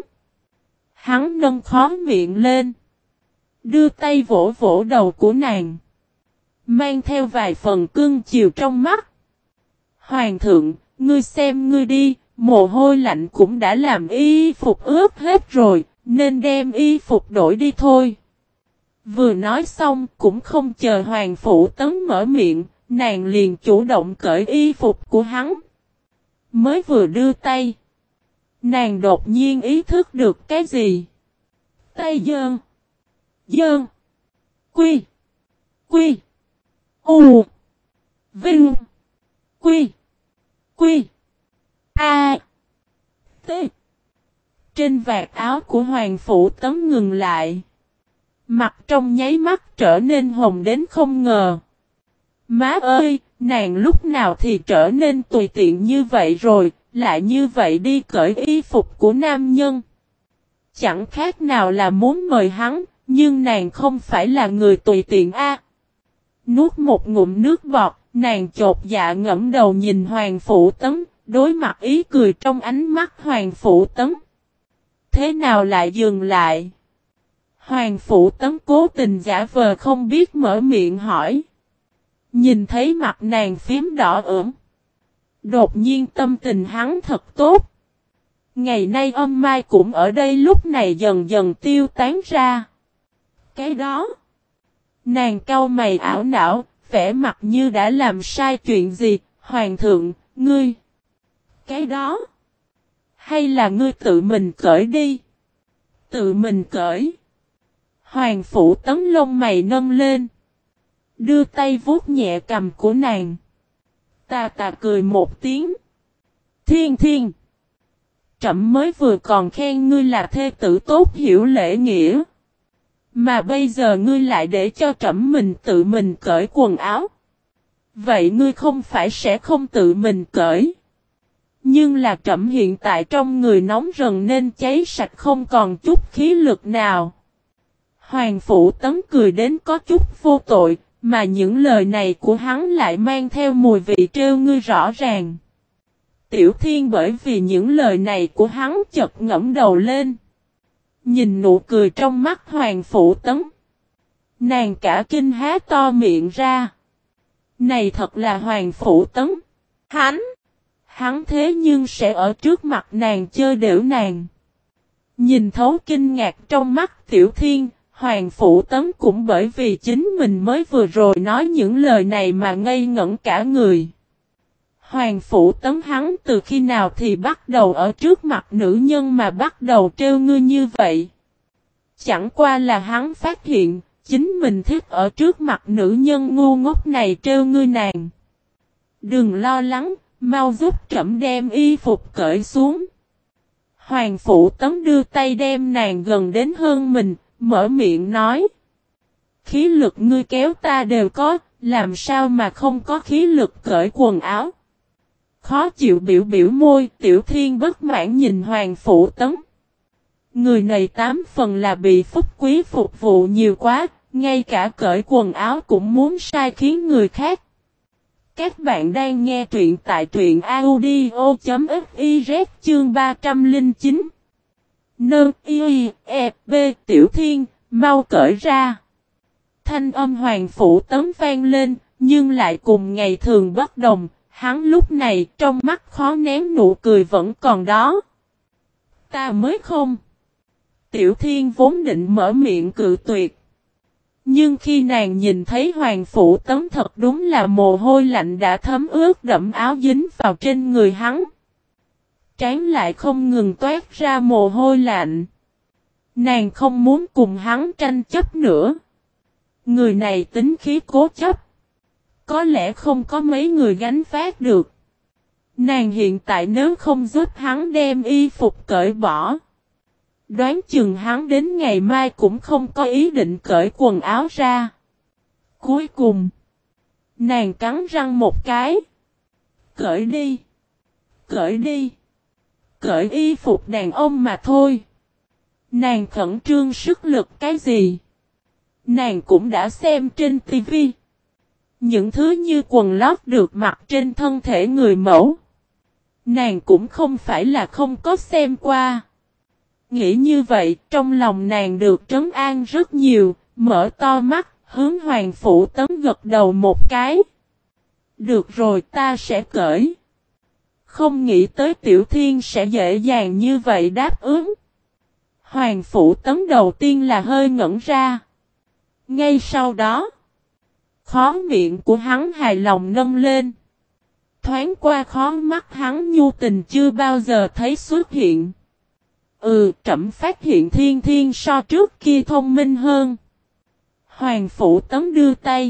Hắn nâng khóe miệng lên. Đưa tay vỗ vỗ đầu của nàng. Mang theo vài phần cưng chiều trong mắt. Hoàng thượng, ngươi xem ngươi đi, mồ hôi lạnh cũng đã làm y phục ướt hết rồi, nên đem y phục đổi đi thôi. Vừa nói xong cũng không chờ Hoàng Phủ Tấn mở miệng, nàng liền chủ động cởi y phục của hắn. Mới vừa đưa tay. Nàng đột nhiên ý thức được cái gì? Tay dơn. Dơn. Quy. Quy. U. Vinh. Quy. Quy. A. T. Trên vạt áo của Hoàng Phủ Tấn ngừng lại. Mặt trong nháy mắt trở nên hồng đến không ngờ. Má ơi, nàng lúc nào thì trở nên tùy tiện như vậy rồi, lại như vậy đi cởi y phục của nam nhân. Chẳng khác nào là muốn mời hắn, nhưng nàng không phải là người tùy tiện a. Nuốt một ngụm nước bọt, nàng chột dạ ngẫm đầu nhìn Hoàng Phủ Tấn, đối mặt ý cười trong ánh mắt Hoàng Phủ Tấn. Thế nào lại dừng lại? Hoàng Phủ Tấn cố tình giả vờ không biết mở miệng hỏi. Nhìn thấy mặt nàng phím đỏ ửng. Đột nhiên tâm tình hắn thật tốt. Ngày nay âm mai cũng ở đây lúc này dần dần tiêu tán ra. Cái đó. Nàng cau mày ảo não, vẻ mặt như đã làm sai chuyện gì. Hoàng thượng, ngươi. Cái đó. Hay là ngươi tự mình cởi đi. Tự mình cởi. Hoàng Phủ Tấn lông mày nâng lên. Đưa tay vuốt nhẹ cằm của nàng. Tà tà cười một tiếng. Thiên thiên. Trẫm mới vừa còn khen ngươi là thê tử tốt hiểu lễ nghĩa. Mà bây giờ ngươi lại để cho trẫm mình tự mình cởi quần áo. Vậy ngươi không phải sẽ không tự mình cởi. Nhưng là trẫm hiện tại trong người nóng rần nên cháy sạch không còn chút khí lực nào. Hoàng Phủ Tấn cười đến có chút vô tội. Mà những lời này của hắn lại mang theo mùi vị trêu ngươi rõ ràng. Tiểu Thiên bởi vì những lời này của hắn chợt ngẫm đầu lên. Nhìn nụ cười trong mắt Hoàng Phủ Tấn. Nàng cả kinh há to miệng ra. Này thật là Hoàng Phủ Tấn. Hắn. Hắn thế nhưng sẽ ở trước mặt nàng chơi đểu nàng. Nhìn thấu kinh ngạc trong mắt Tiểu Thiên. Hoàng Phủ Tấn cũng bởi vì chính mình mới vừa rồi nói những lời này mà ngây ngẩn cả người. Hoàng Phủ Tấn hắn từ khi nào thì bắt đầu ở trước mặt nữ nhân mà bắt đầu trêu ngươi như vậy. Chẳng qua là hắn phát hiện, chính mình thích ở trước mặt nữ nhân ngu ngốc này trêu ngươi nàng. Đừng lo lắng, mau giúp trẫm đem y phục cởi xuống. Hoàng Phủ Tấn đưa tay đem nàng gần đến hơn mình. Mở miệng nói. Khí lực ngươi kéo ta đều có, làm sao mà không có khí lực cởi quần áo. Khó chịu biểu biểu môi, Tiểu Thiên bất mãn nhìn Hoàng Phủ Tấn. Người này tám phần là bị phúc quý phục vụ nhiều quá, ngay cả cởi quần áo cũng muốn sai khiến người khác. Các bạn đang nghe truyện tại truyện audio.fiz chương ba trăm lẻ chín. Nơ y e b Tiểu Thiên, mau cởi ra. Thanh âm Hoàng Phủ Tấn vang lên, nhưng lại cùng ngày thường bất đồng, hắn lúc này trong mắt khó nén nụ cười vẫn còn đó. Ta mới không. Tiểu Thiên vốn định mở miệng cự tuyệt. Nhưng khi nàng nhìn thấy Hoàng Phủ Tấn thật đúng là mồ hôi lạnh đã thấm ướt đẫm áo dính vào trên người hắn. Trán lại không ngừng toát ra mồ hôi lạnh. Nàng không muốn cùng hắn tranh chấp nữa. Người này tính khí cố chấp. Có lẽ không có mấy người gánh vác được. Nàng hiện tại nếu không giúp hắn đem y phục cởi bỏ, đoán chừng hắn đến ngày mai cũng không có ý định cởi quần áo ra. Cuối cùng, nàng cắn răng một cái. Cởi đi. Cởi đi. Cởi y phục đàn ông mà thôi. Nàng khẩn trương sức lực cái gì? Nàng cũng đã xem trên tivi. Những thứ như quần lót được mặc trên thân thể người mẫu. Nàng cũng không phải là không có xem qua. Nghĩ như vậy, trong lòng nàng được trấn an rất nhiều, mở to mắt, hướng Hoàng Phủ Tấn gật đầu một cái. Được rồi, ta sẽ cởi. Không nghĩ tới Tiểu Thiên sẽ dễ dàng như vậy đáp ứng. Hoàng Phủ Tấn đầu tiên là hơi ngẩn ra. Ngay sau đó, khóe miệng của hắn hài lòng nâng lên. Thoáng qua khóe mắt hắn nhu tình chưa bao giờ thấy xuất hiện. Ừ, trẫm phát hiện Thiên Thiên so trước kia thông minh hơn. Hoàng Phủ Tấn đưa tay,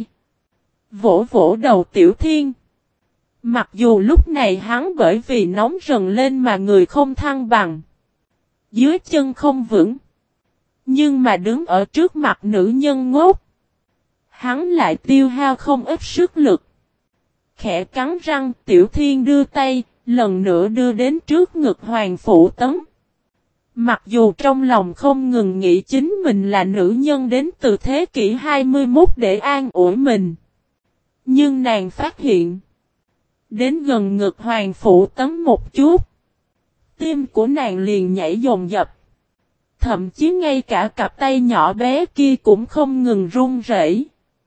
vỗ vỗ đầu Tiểu Thiên. Mặc dù lúc này hắn bởi vì nóng rần lên mà người không thăng bằng, dưới chân không vững, nhưng mà đứng ở trước mặt nữ nhân ngốc, hắn lại tiêu hao không ít sức lực. Khẽ cắn răng, Tiểu Thiên đưa tay, lần nữa đưa đến trước ngực Hoàng Phủ Tấn. Mặc dù trong lòng không ngừng nghĩ chính mình là nữ nhân đến từ thế kỷ hai mươi mốt để an ủi mình, nhưng nàng phát hiện, đến gần ngực Hoàng Phủ Tấn một chút, tim của nàng liền nhảy dồn dập. Thậm chí ngay cả cặp tay nhỏ bé kia cũng không ngừng run rẩy.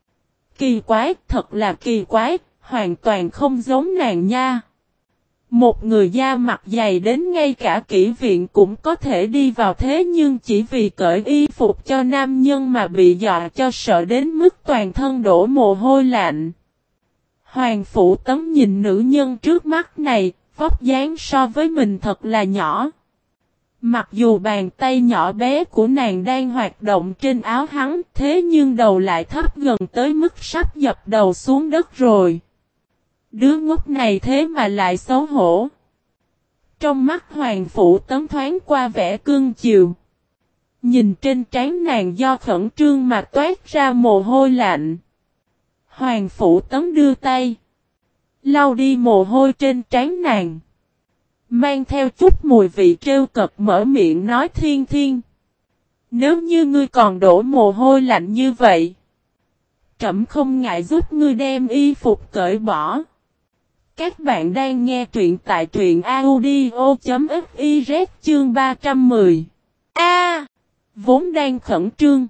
Kỳ quái, thật là kỳ quái, hoàn toàn không giống nàng nha. Một người da mặt dày đến ngay cả kỹ viện cũng có thể đi vào, thế nhưng chỉ vì cởi y phục cho nam nhân mà bị dọa cho sợ đến mức toàn thân đổ mồ hôi lạnh. Hoàng Phủ Tấn nhìn nữ nhân trước mắt này, vóc dáng so với mình thật là nhỏ. Mặc dù bàn tay nhỏ bé của nàng đang hoạt động trên áo hắn, thế nhưng đầu lại thấp gần tới mức sắp dập đầu xuống đất rồi. Đứa ngốc này thế mà lại xấu hổ. Trong mắt Hoàng Phủ Tấn thoáng qua vẻ cương chiều. Nhìn trên trán nàng do khẩn trương mà toát ra mồ hôi lạnh. Hoàng Phủ Tấn đưa tay, lau đi mồ hôi trên trán nàng. Mang theo chút mùi vị trêu cợt mở miệng nói, Thiên Thiên, nếu như ngươi còn đổ mồ hôi lạnh như vậy, trẫm không ngại giúp ngươi đem y phục cởi bỏ. Các bạn đang nghe truyện tại truyện audio chấm fiz chương ba trăm mười. A, à, vốn đang khẩn trương,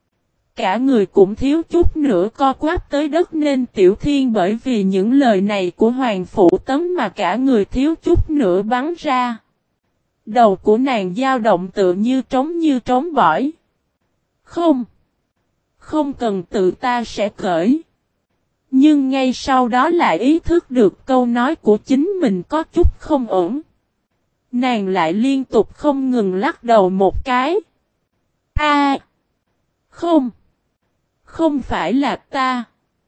cả người cũng thiếu chút nữa co quắp tới đất, nên Tiểu Thiên bởi vì những lời này của Hoàng Phủ Tấn mà cả người thiếu chút nữa bắn ra. Đầu của nàng dao động tựa như trống như trống bỏi. Không, không cần, tự ta sẽ cởi. Nhưng ngay sau đó lại ý thức được câu nói của chính mình có chút không ổn. Nàng lại liên tục không ngừng lắc đầu một cái. A, à, không, không phải là ta.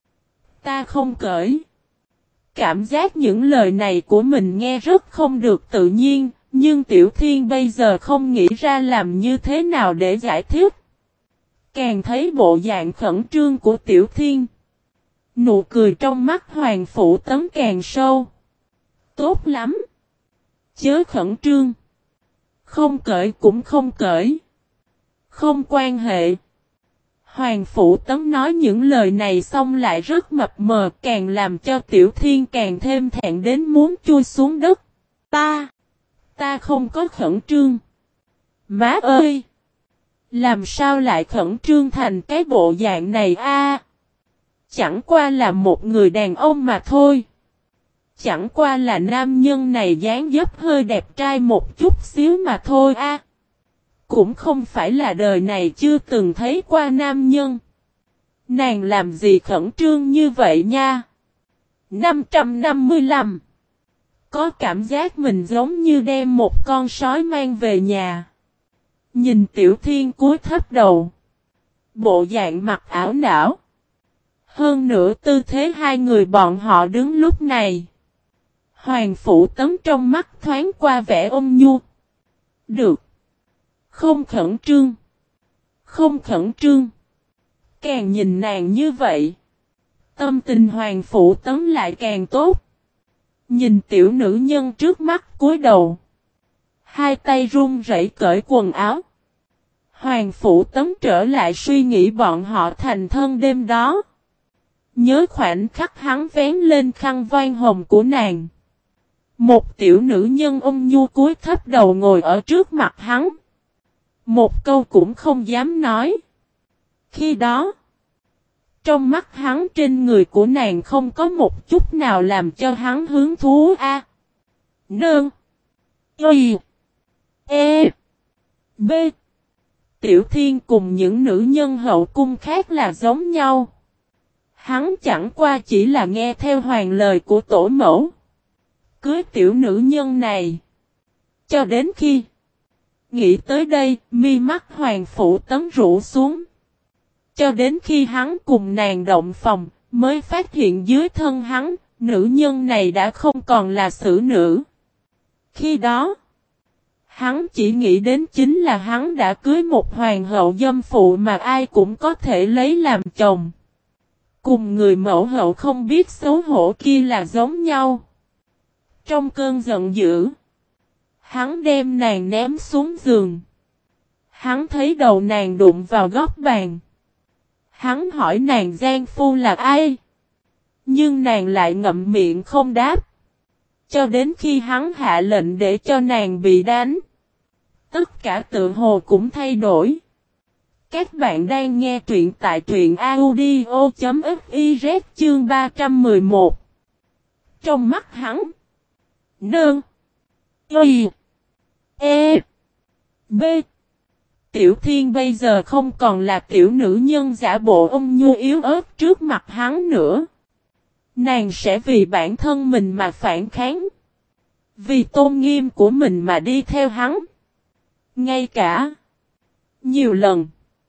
Ta không cởi. Cảm giác những lời này của mình nghe rất không được tự nhiên, nhưng Tiểu Thiên bây giờ không nghĩ ra làm như thế nào để giải thích. Càng thấy bộ dạng khẩn trương của Tiểu Thiên, nụ cười trong mắt Hoàng Phủ Tấn càng sâu. Tốt lắm. Chớ khẩn trương. Không cởi cũng không cởi. Không quan hệ. Hoàng Phủ Tấn nói những lời này xong lại rất mập mờ, càng làm cho Tiểu Thiên càng thêm thẹn đến muốn chui xuống đất. Ta, ta không có khẩn trương. Má ơi! Làm sao lại khẩn trương thành cái bộ dạng này a? À, chẳng qua là một người đàn ông mà thôi. Chẳng qua là nam nhân này dáng dấp hơi đẹp trai một chút xíu mà thôi a. À, cũng không phải là đời này chưa từng thấy qua nam nhân. Nàng làm gì khẩn trương như vậy nha? năm trăm năm mươi lăm. Có cảm giác mình giống như đem một con sói mang về nhà. Nhìn Tiểu Thiên cúi thấp đầu, bộ dạng mặt ảo não. Hơn nữa tư thế hai người bọn họ đứng lúc này, Hoàng Phủ Tấn trong mắt thoáng qua vẻ ôn nhu. Được. Không khẩn trương. Không khẩn trương. Càng nhìn nàng như vậy, tâm tình Hoàng Phủ Tấn lại càng tốt. Nhìn tiểu nữ nhân trước mắt cúi đầu, hai tay run rẩy cởi quần áo. Hoàng Phủ Tấn trở lại suy nghĩ bọn họ thành thân đêm đó. Nhớ khoảnh khắc hắn vén lên khăn voan hồng của nàng. Một tiểu nữ nhân ôn nhu cúi thấp đầu ngồi ở trước mặt hắn. Một câu cũng không dám nói. Khi đó, trong mắt hắn trên người của nàng không có một chút nào làm cho hắn hứng thú a. Nương. Y. E. B. Tiểu Thiên cùng những nữ nhân hậu cung khác là giống nhau. Hắn chẳng qua chỉ là nghe theo hoàng lời của tổ mẫu. Cưới tiểu nữ nhân này. Cho đến khi nghĩ tới đây, mi mắt Hoàng Phủ Tấn rũ xuống. Cho đến khi hắn cùng nàng động phòng, mới phát hiện dưới thân hắn, nữ nhân này đã không còn là xử nữ. Khi đó, hắn chỉ nghĩ đến chính là hắn đã cưới một hoàng hậu dâm phụ mà ai cũng có thể lấy làm chồng. Cùng người mẫu hậu không biết xấu hổ kia là giống nhau. Trong cơn giận dữ, hắn đem nàng ném xuống giường. Hắn thấy đầu nàng đụng vào góc bàn. Hắn hỏi nàng gian phu là ai? Nhưng nàng lại ngậm miệng không đáp. Cho đến khi hắn hạ lệnh để cho nàng bị đánh. Tất cả tự hồ cũng thay đổi. Các bạn đang nghe truyện tại truyện audio chấm fiz chương ba trăm mười một. Trong mắt hắn, Nương. Y. E. B. Tiểu Thiên bây giờ không còn là tiểu nữ nhân giả bộ ôn nhu yếu ớt trước mặt hắn nữa. Nàng sẽ vì bản thân mình mà phản kháng. Vì tôn nghiêm của mình mà đi theo hắn. Ngay cả nhiều lần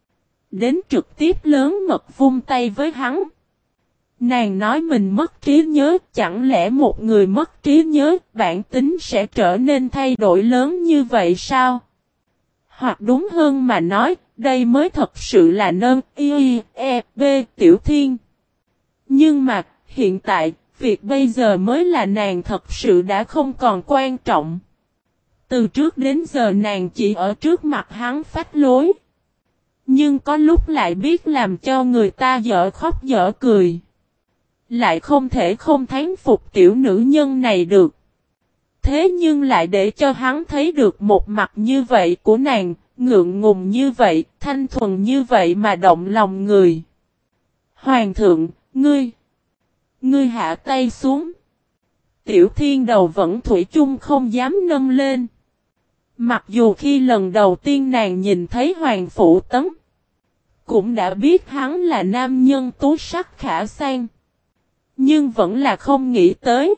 đến trực tiếp lớn mật vung tay với hắn. Nàng nói mình mất trí nhớ, chẳng lẽ một người mất trí nhớ, bản tính sẽ trở nên thay đổi lớn như vậy sao? Hoặc đúng hơn mà nói, đây mới thật sự là nâng y e b Tiểu Thiên. Nhưng mà, hiện tại, việc bây giờ mới là nàng thật sự đã không còn quan trọng. Từ trước đến giờ nàng chỉ ở trước mặt hắn phách lối. Nhưng có lúc lại biết làm cho người ta dở khóc dở cười. Lại không thể không thán phục tiểu nữ nhân này được. Thế nhưng lại để cho hắn thấy được một mặt như vậy của nàng, ngượng ngùng như vậy, thanh thuần như vậy mà động lòng người. Hoàng thượng, ngươi, ngươi hạ tay xuống. Tiểu Thiên đầu vẫn thủy chung không dám nâng lên. Mặc dù khi lần đầu tiên nàng nhìn thấy Hoàng Phủ Tấn, cũng đã biết hắn là nam nhân tú sắc khả san. Nhưng vẫn là không nghĩ tới.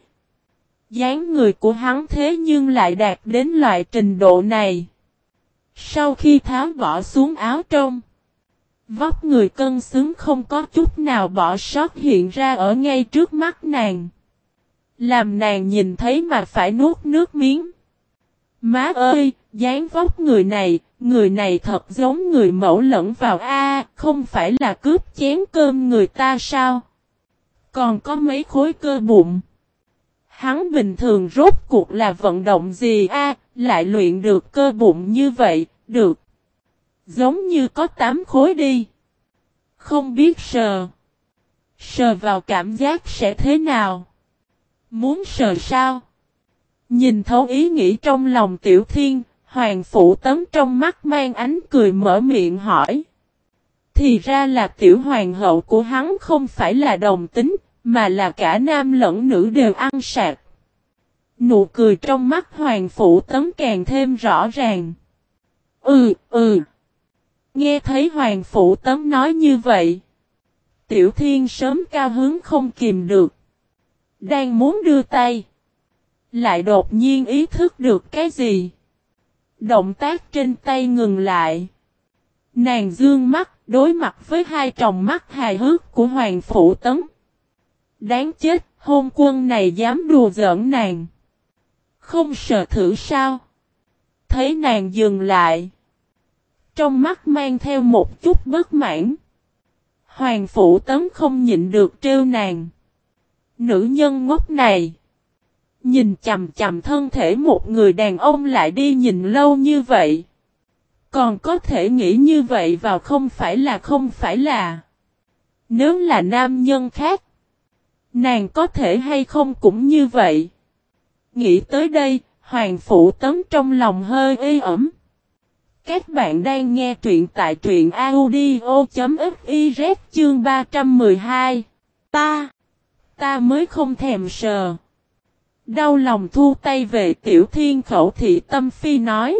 Dáng người của hắn thế nhưng lại đạt đến loại trình độ này. Sau khi tháo bỏ xuống áo trong, vóc người cân xứng không có chút nào bỏ sót hiện ra ở ngay trước mắt nàng. Làm nàng nhìn thấy mà phải nuốt nước miếng. Má ơi, dáng vóc người này, người này thật giống người mẫu lẫn vào a, không phải là cướp chén cơm người ta sao? Còn có mấy khối cơ bụng. Hắn bình thường rốt cuộc là vận động gì a, lại luyện được cơ bụng như vậy, được. Giống như có tám khối đi. Không biết sờ. Sờ vào cảm giác sẽ thế nào? Muốn sờ sao? Nhìn thấu ý nghĩ trong lòng Tiểu Thiên, Hoàng Phủ Tấn trong mắt mang ánh cười mở miệng hỏi. Thì ra là tiểu hoàng hậu của hắn không phải là đồng tính, mà là cả nam lẫn nữ đều ăn sạc. Nụ cười trong mắt Hoàng Phủ Tấn càng thêm rõ ràng. Ừ, ừ. Nghe thấy Hoàng Phủ Tấn nói như vậy. Tiểu Thiên sớm cao hứng không kìm được. Đang muốn đưa tay. Lại đột nhiên ý thức được cái gì. Động tác trên tay ngừng lại. Nàng dương mắt đối mặt với hai tròng mắt hài hước của Hoàng Phủ Tấn. Đáng chết, Hôn quân này dám đùa giỡn nàng. Không sợ thử sao? Thấy nàng dừng lại. Trong mắt mang theo một chút bất mãn. Hoàng Phủ Tấn không nhịn được trêu nàng. Nữ nhân ngốc này. Nhìn chằm chằm thân thể một người đàn ông lại đi nhìn lâu như vậy. Còn có thể nghĩ như vậy vào không phải là không phải là. Nếu là nam nhân khác. Nàng có thể hay không cũng như vậy. Nghĩ tới đây, Hoàng Phủ Tấn trong lòng hơi ê ẩm. Các bạn đang nghe truyện tại truyện audio.fiz chương ba trăm mười hai. Ta, ta mới không thèm sờ. Đau lòng thu tay về Tiểu Thiên khẩu thị tâm phi nói.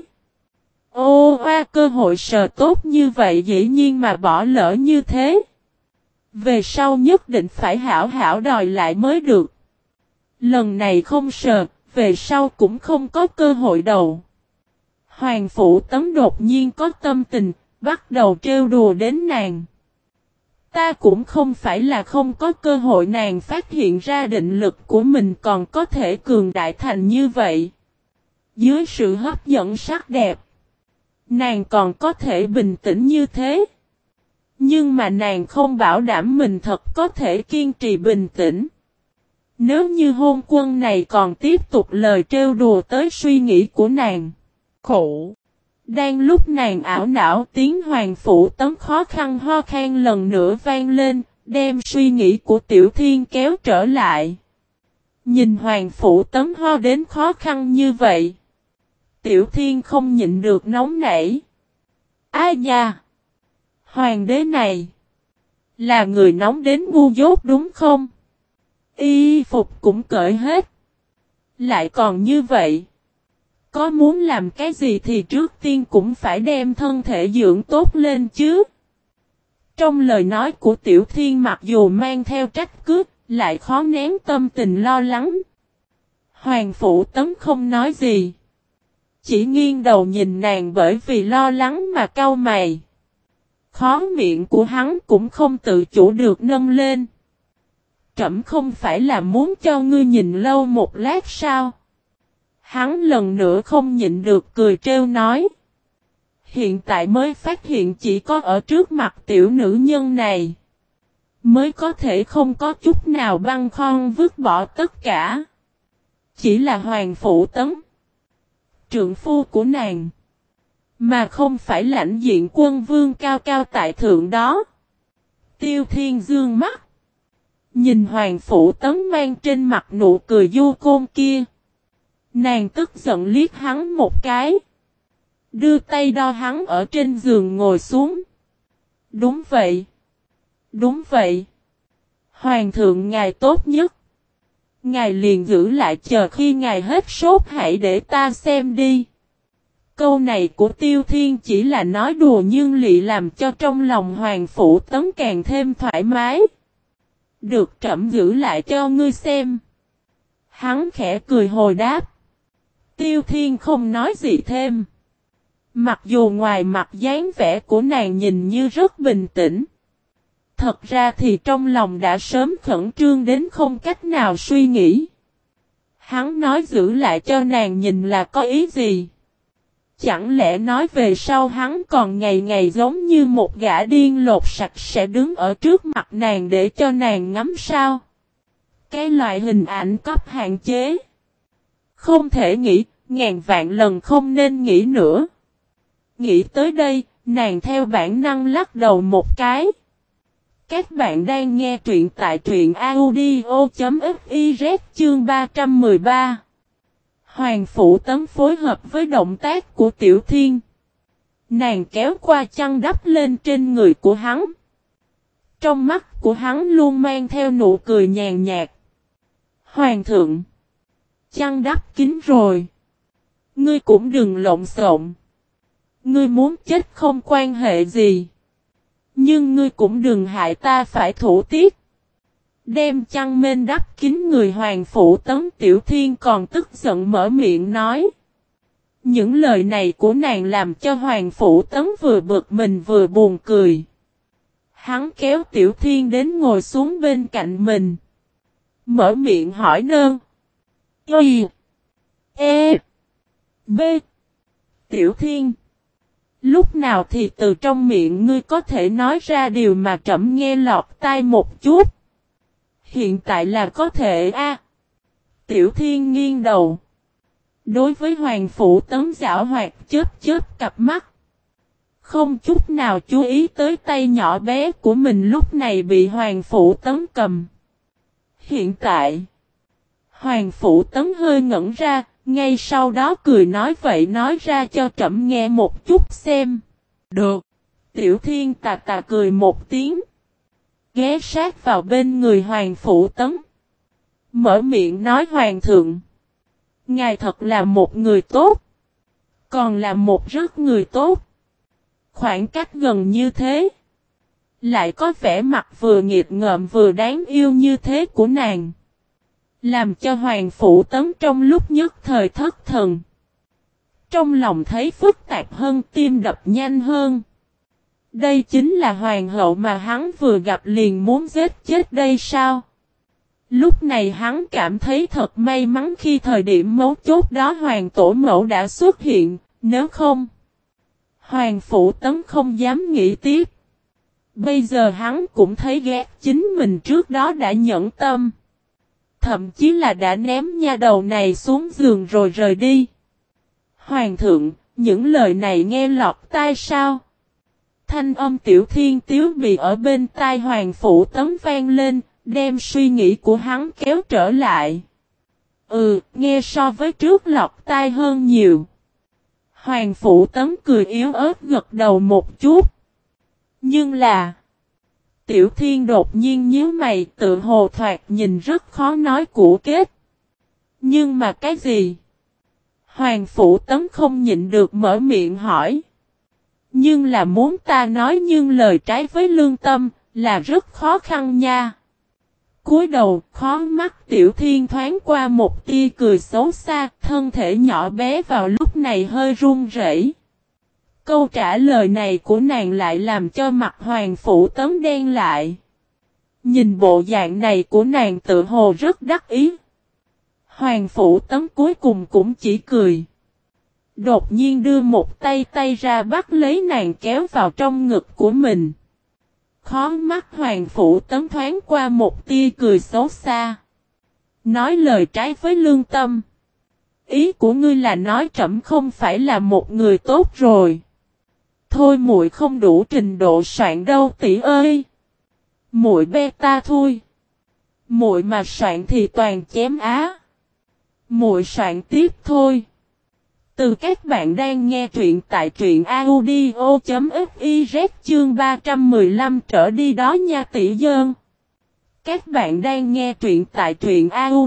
Ô oa, cơ hội sờ tốt như vậy dĩ nhiên mà bỏ lỡ như thế. Về sau nhất định phải hảo hảo đòi lại mới được. Lần này không sờ, về sau cũng không có cơ hội đầu. Hoàng Phủ Tấn đột nhiên có tâm tình, bắt đầu trêu đùa đến nàng. Ta cũng không phải là không có cơ hội, nàng phát hiện ra định lực của mình còn có thể cường đại thành như vậy. Dưới sự hấp dẫn sắc đẹp, nàng còn có thể bình tĩnh như thế. Nhưng mà nàng không bảo đảm mình thật có thể kiên trì bình tĩnh. Nếu như hôn quân này còn tiếp tục lời trêu đùa tới suy nghĩ của nàng. Khổ. Đang lúc nàng ảo não, tiếng Hoàng Phủ Tấn khó khăn ho khan lần nữa vang lên, đem suy nghĩ của Tiểu Thiên kéo trở lại. Nhìn Hoàng Phủ Tấn ho đến khó khăn như vậy. Tiểu Thiên không nhịn được nóng nảy. Ai nha? Hoàng đế này là người nóng đến ngu dốt đúng không? Y phục cũng cởi hết. Lại còn như vậy. Có muốn làm cái gì thì trước tiên cũng phải đem thân thể dưỡng tốt lên chứ. Trong lời nói của Tiểu Thiên mặc dù mang theo trách cứ, lại khó nén tâm tình lo lắng. Hoàng Phủ Tấn không nói gì. Chỉ nghiêng đầu nhìn nàng bởi vì lo lắng mà cau mày. Khó miệng của hắn cũng không tự chủ được nâng lên. Trẫm không phải là muốn cho ngươi nhìn lâu một lát sao? Hắn lần nữa không nhịn được cười trêu nói. Hiện tại mới phát hiện chỉ có ở trước mặt tiểu nữ nhân này. Mới có thể không có chút nào băn khoăn vứt bỏ tất cả. Chỉ là Hoàng Phủ Tấn. Trượng phu của nàng. Mà không phải lãnh diện quân vương cao cao tại thượng đó. Tiêu Thiên dương mắt. Nhìn Hoàng Phủ Tấn mang trên mặt nụ cười du côn kia. Nàng tức giận liếc hắn một cái. Đưa tay đo hắn ở trên giường ngồi xuống. Đúng vậy. Đúng vậy. Hoàng thượng ngài tốt nhất. Ngài liền giữ lại chờ khi ngài hết sốt hãy để ta xem đi. Câu này của Tiêu Thiên chỉ là nói đùa nhưng lị làm cho trong lòng Hoàng Phủ Tấn càng thêm thoải mái. Được trẫm giữ lại cho ngươi xem. Hắn khẽ cười hồi đáp. Tiêu Thiên không nói gì thêm. Mặc dù ngoài mặt dáng vẻ của nàng nhìn như rất bình tĩnh. Thật ra thì trong lòng đã sớm khẩn trương đến không cách nào suy nghĩ. Hắn nói giữ lại cho nàng nhìn là có ý gì? Chẳng lẽ nói về sau hắn còn ngày ngày giống như một gã điên lột sạch sẽ đứng ở trước mặt nàng để cho nàng ngắm sao? Cái loại hình ảnh cấp hạn chế. Không thể nghĩ, ngàn vạn lần không nên nghĩ nữa. Nghĩ tới đây, nàng theo bản năng lắc đầu một cái. Các bạn đang nghe truyện tại truyện audio.fiz chương ba trăm mười ba. Hoàng Phủ Tấn phối hợp với động tác của Tiểu Thiên. Nàng kéo qua chăn đắp lên trên người của hắn. Trong mắt của hắn luôn mang theo nụ cười nhàn nhạt. Hoàng thượng. Chăn đắp kín rồi. Ngươi cũng đừng lộn xộn. Ngươi muốn chết không quan hệ gì. Nhưng ngươi cũng đừng hại ta phải thủ tiết. Đem chăn mên đắp kín người Hoàng Phủ Tấn. Tiểu Thiên còn tức giận mở miệng nói. Những lời này của nàng làm cho Hoàng Phủ Tấn vừa bực mình vừa buồn cười. Hắn kéo Tiểu Thiên đến ngồi xuống bên cạnh mình. Mở miệng hỏi nơn. Y. E. B. Tiểu Thiên. Lúc nào thì từ trong miệng ngươi có thể nói ra điều mà trẫm nghe lọt tai một chút? Hiện tại là có thể a. Tiểu Thiên nghiêng đầu. Đối với Hoàng Phủ Tấn giảo hoạt chớp chớp cặp mắt. Không chút nào chú ý tới tay nhỏ bé của mình lúc này bị Hoàng Phủ Tấn cầm. Hiện tại, Hoàng Phủ Tấn hơi ngẩn ra, ngay sau đó cười nói vậy nói ra cho trẫm nghe một chút xem. Được. Tiểu Thiên tà tà cười một tiếng. Ghé sát vào bên người Hoàng Phủ Tấn. Mở miệng nói Hoàng thượng. Ngài thật là một người tốt. Còn là một rất người tốt. Khoảng cách gần như thế. Lại có vẻ mặt vừa nghiệt ngợm vừa đáng yêu như thế của nàng. Làm cho Hoàng Phủ Tấn trong lúc nhất thời thất thần. Trong lòng thấy phức tạp hơn, tim đập nhanh hơn. Đây chính là hoàng hậu mà hắn vừa gặp liền muốn giết chết đây sao? Lúc này hắn cảm thấy thật may mắn khi thời điểm mấu chốt đó Hoàng Tổ Mẫu đã xuất hiện, nếu không, Hoàng Phủ Tấn không dám nghĩ tiếp. Bây giờ hắn cũng thấy ghét chính mình trước đó đã nhẫn tâm. Thậm chí là đã ném nha đầu này xuống giường rồi rời đi. Hoàng thượng, những lời này nghe lọt tai sao? Thanh âm Tiểu Thiên tiếu bị ở bên tai Hoàng Phủ Tấn vang lên, đem suy nghĩ của hắn kéo trở lại. Ừ, nghe so với trước lọt tai hơn nhiều. Hoàng Phủ Tấn cười yếu ớt gật đầu một chút. Nhưng là, Tiểu Thiên đột nhiên nhíu mày tự hồ thoạt nhìn rất khó nói của kết. Nhưng mà cái gì? Hoàng Phủ Tấn không nhịn được mở miệng hỏi. Nhưng là muốn ta nói nhưng lời trái với lương tâm là rất khó khăn nha. Cúi đầu khó mắt Tiểu Thiên thoáng qua một tia cười xấu xa, thân thể nhỏ bé vào lúc này hơi run rẩy. Câu trả lời này của nàng lại làm cho mặt Hoàng Phủ Tấn đen lại. Nhìn bộ dạng này của nàng tự hồ rất đắc ý. Hoàng Phủ Tấn cuối cùng cũng chỉ cười. Đột nhiên đưa một tay tay ra bắt lấy nàng kéo vào trong ngực của mình. Khó mắt Hoàng Phủ Tấn thoáng qua một tia cười xấu xa. Nói lời trái với lương tâm. Ý của ngươi là nói trẫm không phải là một người tốt rồi. Thôi muội không đủ trình độ soạn đâu tỷ ơi. Muội be ta thôi. Muội mà soạn thì toàn chém á. Muội soạn tiếp thôi. Từ các bạn đang nghe truyện tại truyện audio.fiz chương ba trăm mười lăm trở đi đó nha tỷ dơn. Các bạn đang nghe truyện tại truyện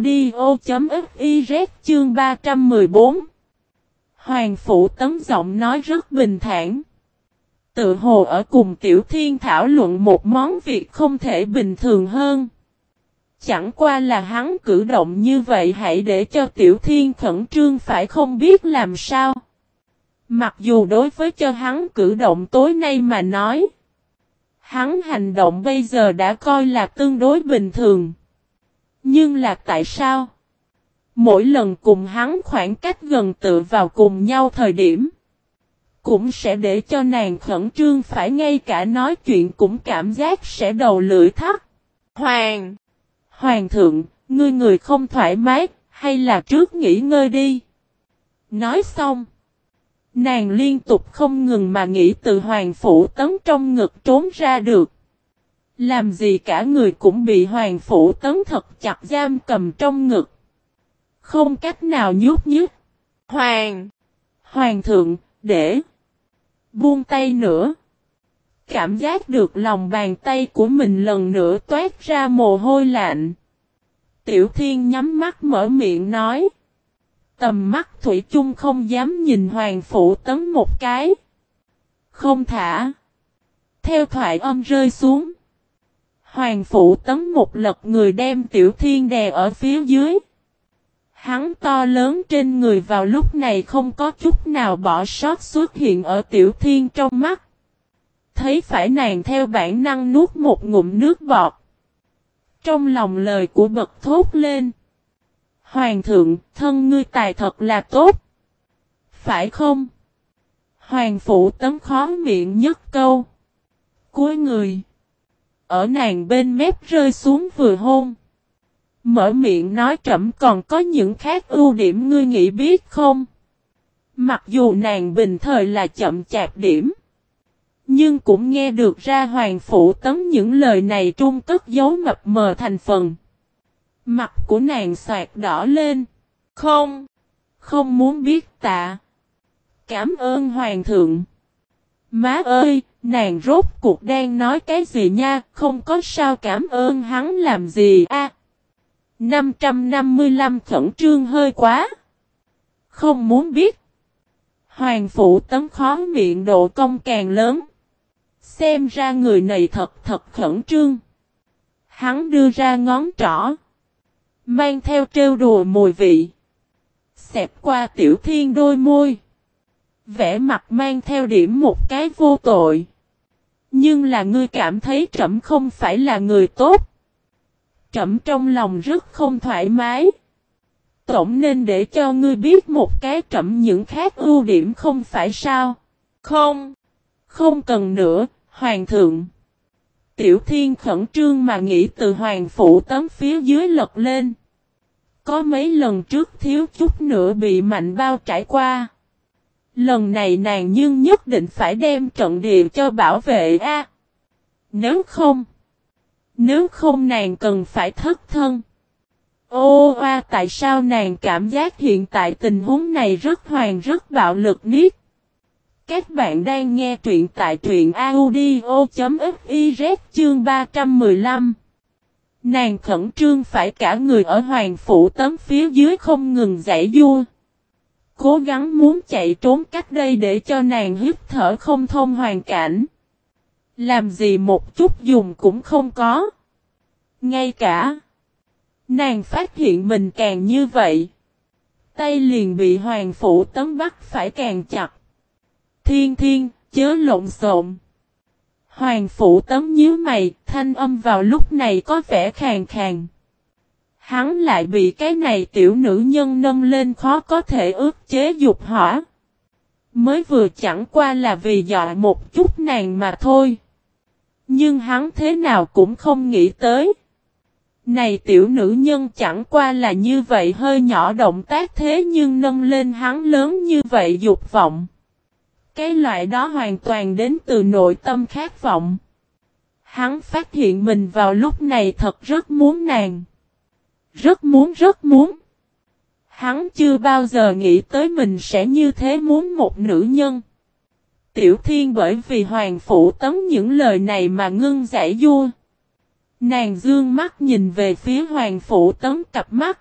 audio.fiz chương ba trăm mười bốn. Hoàng Phủ Tấn giọng nói rất bình thản. Tự hồ ở cùng Tiểu Thiên thảo luận một món việc không thể bình thường hơn. Chẳng qua là hắn cử động như vậy hãy để cho Tiểu Thiên khẩn trương phải không biết làm sao. Mặc dù đối với cho hắn cử động tối nay mà nói. Hắn hành động bây giờ đã coi là tương đối bình thường. Nhưng là tại sao? Mỗi lần cùng hắn khoảng cách gần tựa vào cùng nhau thời điểm. Cũng sẽ để cho nàng khẩn trương phải ngay cả nói chuyện cũng cảm giác sẽ đầu lưỡi thắt. Hoàng! Hoàng thượng, ngươi người không thoải mái, hay là trước nghỉ ngơi đi. Nói xong. Nàng liên tục không ngừng mà nghĩ từ Hoàng Phủ Tấn trong ngực trốn ra được. Làm gì cả người cũng bị Hoàng Phủ Tấn thật chặt giam cầm trong ngực. Không cách nào nhúc nhích. Hoàng! Hoàng thượng, để! Buông tay nữa. Cảm giác được lòng bàn tay của mình lần nữa toát ra mồ hôi lạnh. Tiểu Thiên nhắm mắt mở miệng nói. Tầm mắt thủy chung không dám nhìn Hoàng Phủ Tấn một cái. Không thả. Theo thoại âm rơi xuống. Hoàng Phủ Tấn một lật người đem Tiểu Thiên đè ở phía dưới. Hắn to lớn trên người vào lúc này không có chút nào bỏ sót xuất hiện ở Tiểu Thiên trong mắt. Thấy phải nàng theo bản năng nuốt một ngụm nước bọt. Trong lòng lời của bậc thốt lên. Hoàng thượng, thân ngươi tài thật là tốt. Phải không? Hoàng Phủ Tấn khó miệng nhất câu. Cuối người. Ở nàng bên mép rơi xuống vừa hôn. Mở miệng nói trẫm còn có những khác ưu điểm ngươi nghĩ biết không? Mặc dù nàng bình thời là chậm chạp điểm. Nhưng cũng nghe được ra Hoàng Phủ Tấn những lời này trung cất dấu mập mờ thành phần. Mặt của nàng xoạt đỏ lên. Không. Không muốn biết tạ. Cảm ơn Hoàng thượng. Má ơi, nàng rốt cuộc đang nói cái gì nha, không có sao cảm ơn hắn làm gì a? À, năm trăm năm mươi lăm khẩn trương hơi quá. Không muốn biết. Hoàng Phủ Tấn khó miệng độ cong càng lớn. Xem ra người này thật thật khẩn trương. Hắn đưa ra ngón trỏ. Mang theo trêu đùa mùi vị. Xẹp qua Tiểu Thiên đôi môi. Vẻ mặt mang theo điểm một cái vô tội. Nhưng là ngươi cảm thấy trẫm không phải là người tốt. Trẫm trong lòng rất không thoải mái. Tổng nên để cho ngươi biết một cái trẫm những khác ưu điểm không phải sao. Không. Không cần nữa, Hoàng thượng. Tiểu Thiên khẩn trương mà nghĩ từ Hoàng Phủ Tấn phía dưới lật lên. Có mấy lần trước thiếu chút nữa bị Mạnh Bao trải qua. Lần này nàng nhưng nhất định phải đem trận địa cho bảo vệ a. À, nếu không. Nếu không nàng cần phải thất thân. Ô oa tại sao nàng cảm giác hiện tại tình huống này rất hoàng rất bạo lực niết. Các bạn đang nghe truyện tại truyện audio.fiz chương ba trăm mười lăm. Nàng khẩn trương phải cả người ở Hoàng Phủ Tấn phía dưới không ngừng giãy giụa. Cố gắng muốn chạy trốn cách đây để cho nàng hít thở không thông hoàn cảnh. Làm gì một chút dùng cũng không có. Ngay cả. Nàng phát hiện mình càng như vậy. Tay liền bị Hoàng Phủ Tấn bắt phải càng chặt. Thiên thiên, chớ lộn xộn. Hoàng Phủ Tấn nhíu mày, thanh âm vào lúc này có vẻ khàn khàn. Hắn lại bị cái này tiểu nữ nhân nâng lên khó có thể ức chế dục hỏa. Mới vừa chẳng qua là vì dọa một chút nàng mà thôi. Nhưng hắn thế nào cũng không nghĩ tới. Này tiểu nữ nhân chẳng qua là như vậy hơi nhỏ động tác thế nhưng nâng lên hắn lớn như vậy dục vọng. Cái loại đó hoàn toàn đến từ nội tâm khát vọng. Hắn phát hiện mình vào lúc này thật rất muốn nàng. Rất muốn rất muốn. Hắn chưa bao giờ nghĩ tới mình sẽ như thế muốn một nữ nhân. Tiểu Thiên bởi vì Hoàng Phủ Tấn những lời này mà ngưng giãy giụa. Nàng dương mắt nhìn về phía Hoàng Phủ Tấn cặp mắt.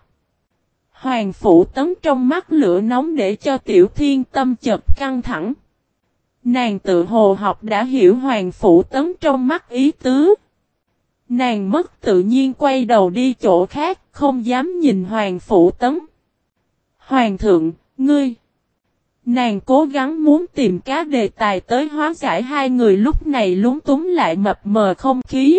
Hoàng Phủ Tấn trong mắt lửa nóng để cho Tiểu Thiên tâm chợt căng thẳng. Nàng tự hồ học đã hiểu Hoàng Phủ Tấn trong mắt ý tứ. Nàng mất tự nhiên quay đầu đi chỗ khác, không dám nhìn Hoàng Phủ Tấn. Hoàng thượng, ngươi. Nàng cố gắng muốn tìm các đề tài tới hóa giải hai người lúc này lúng túng lại mập mờ không khí.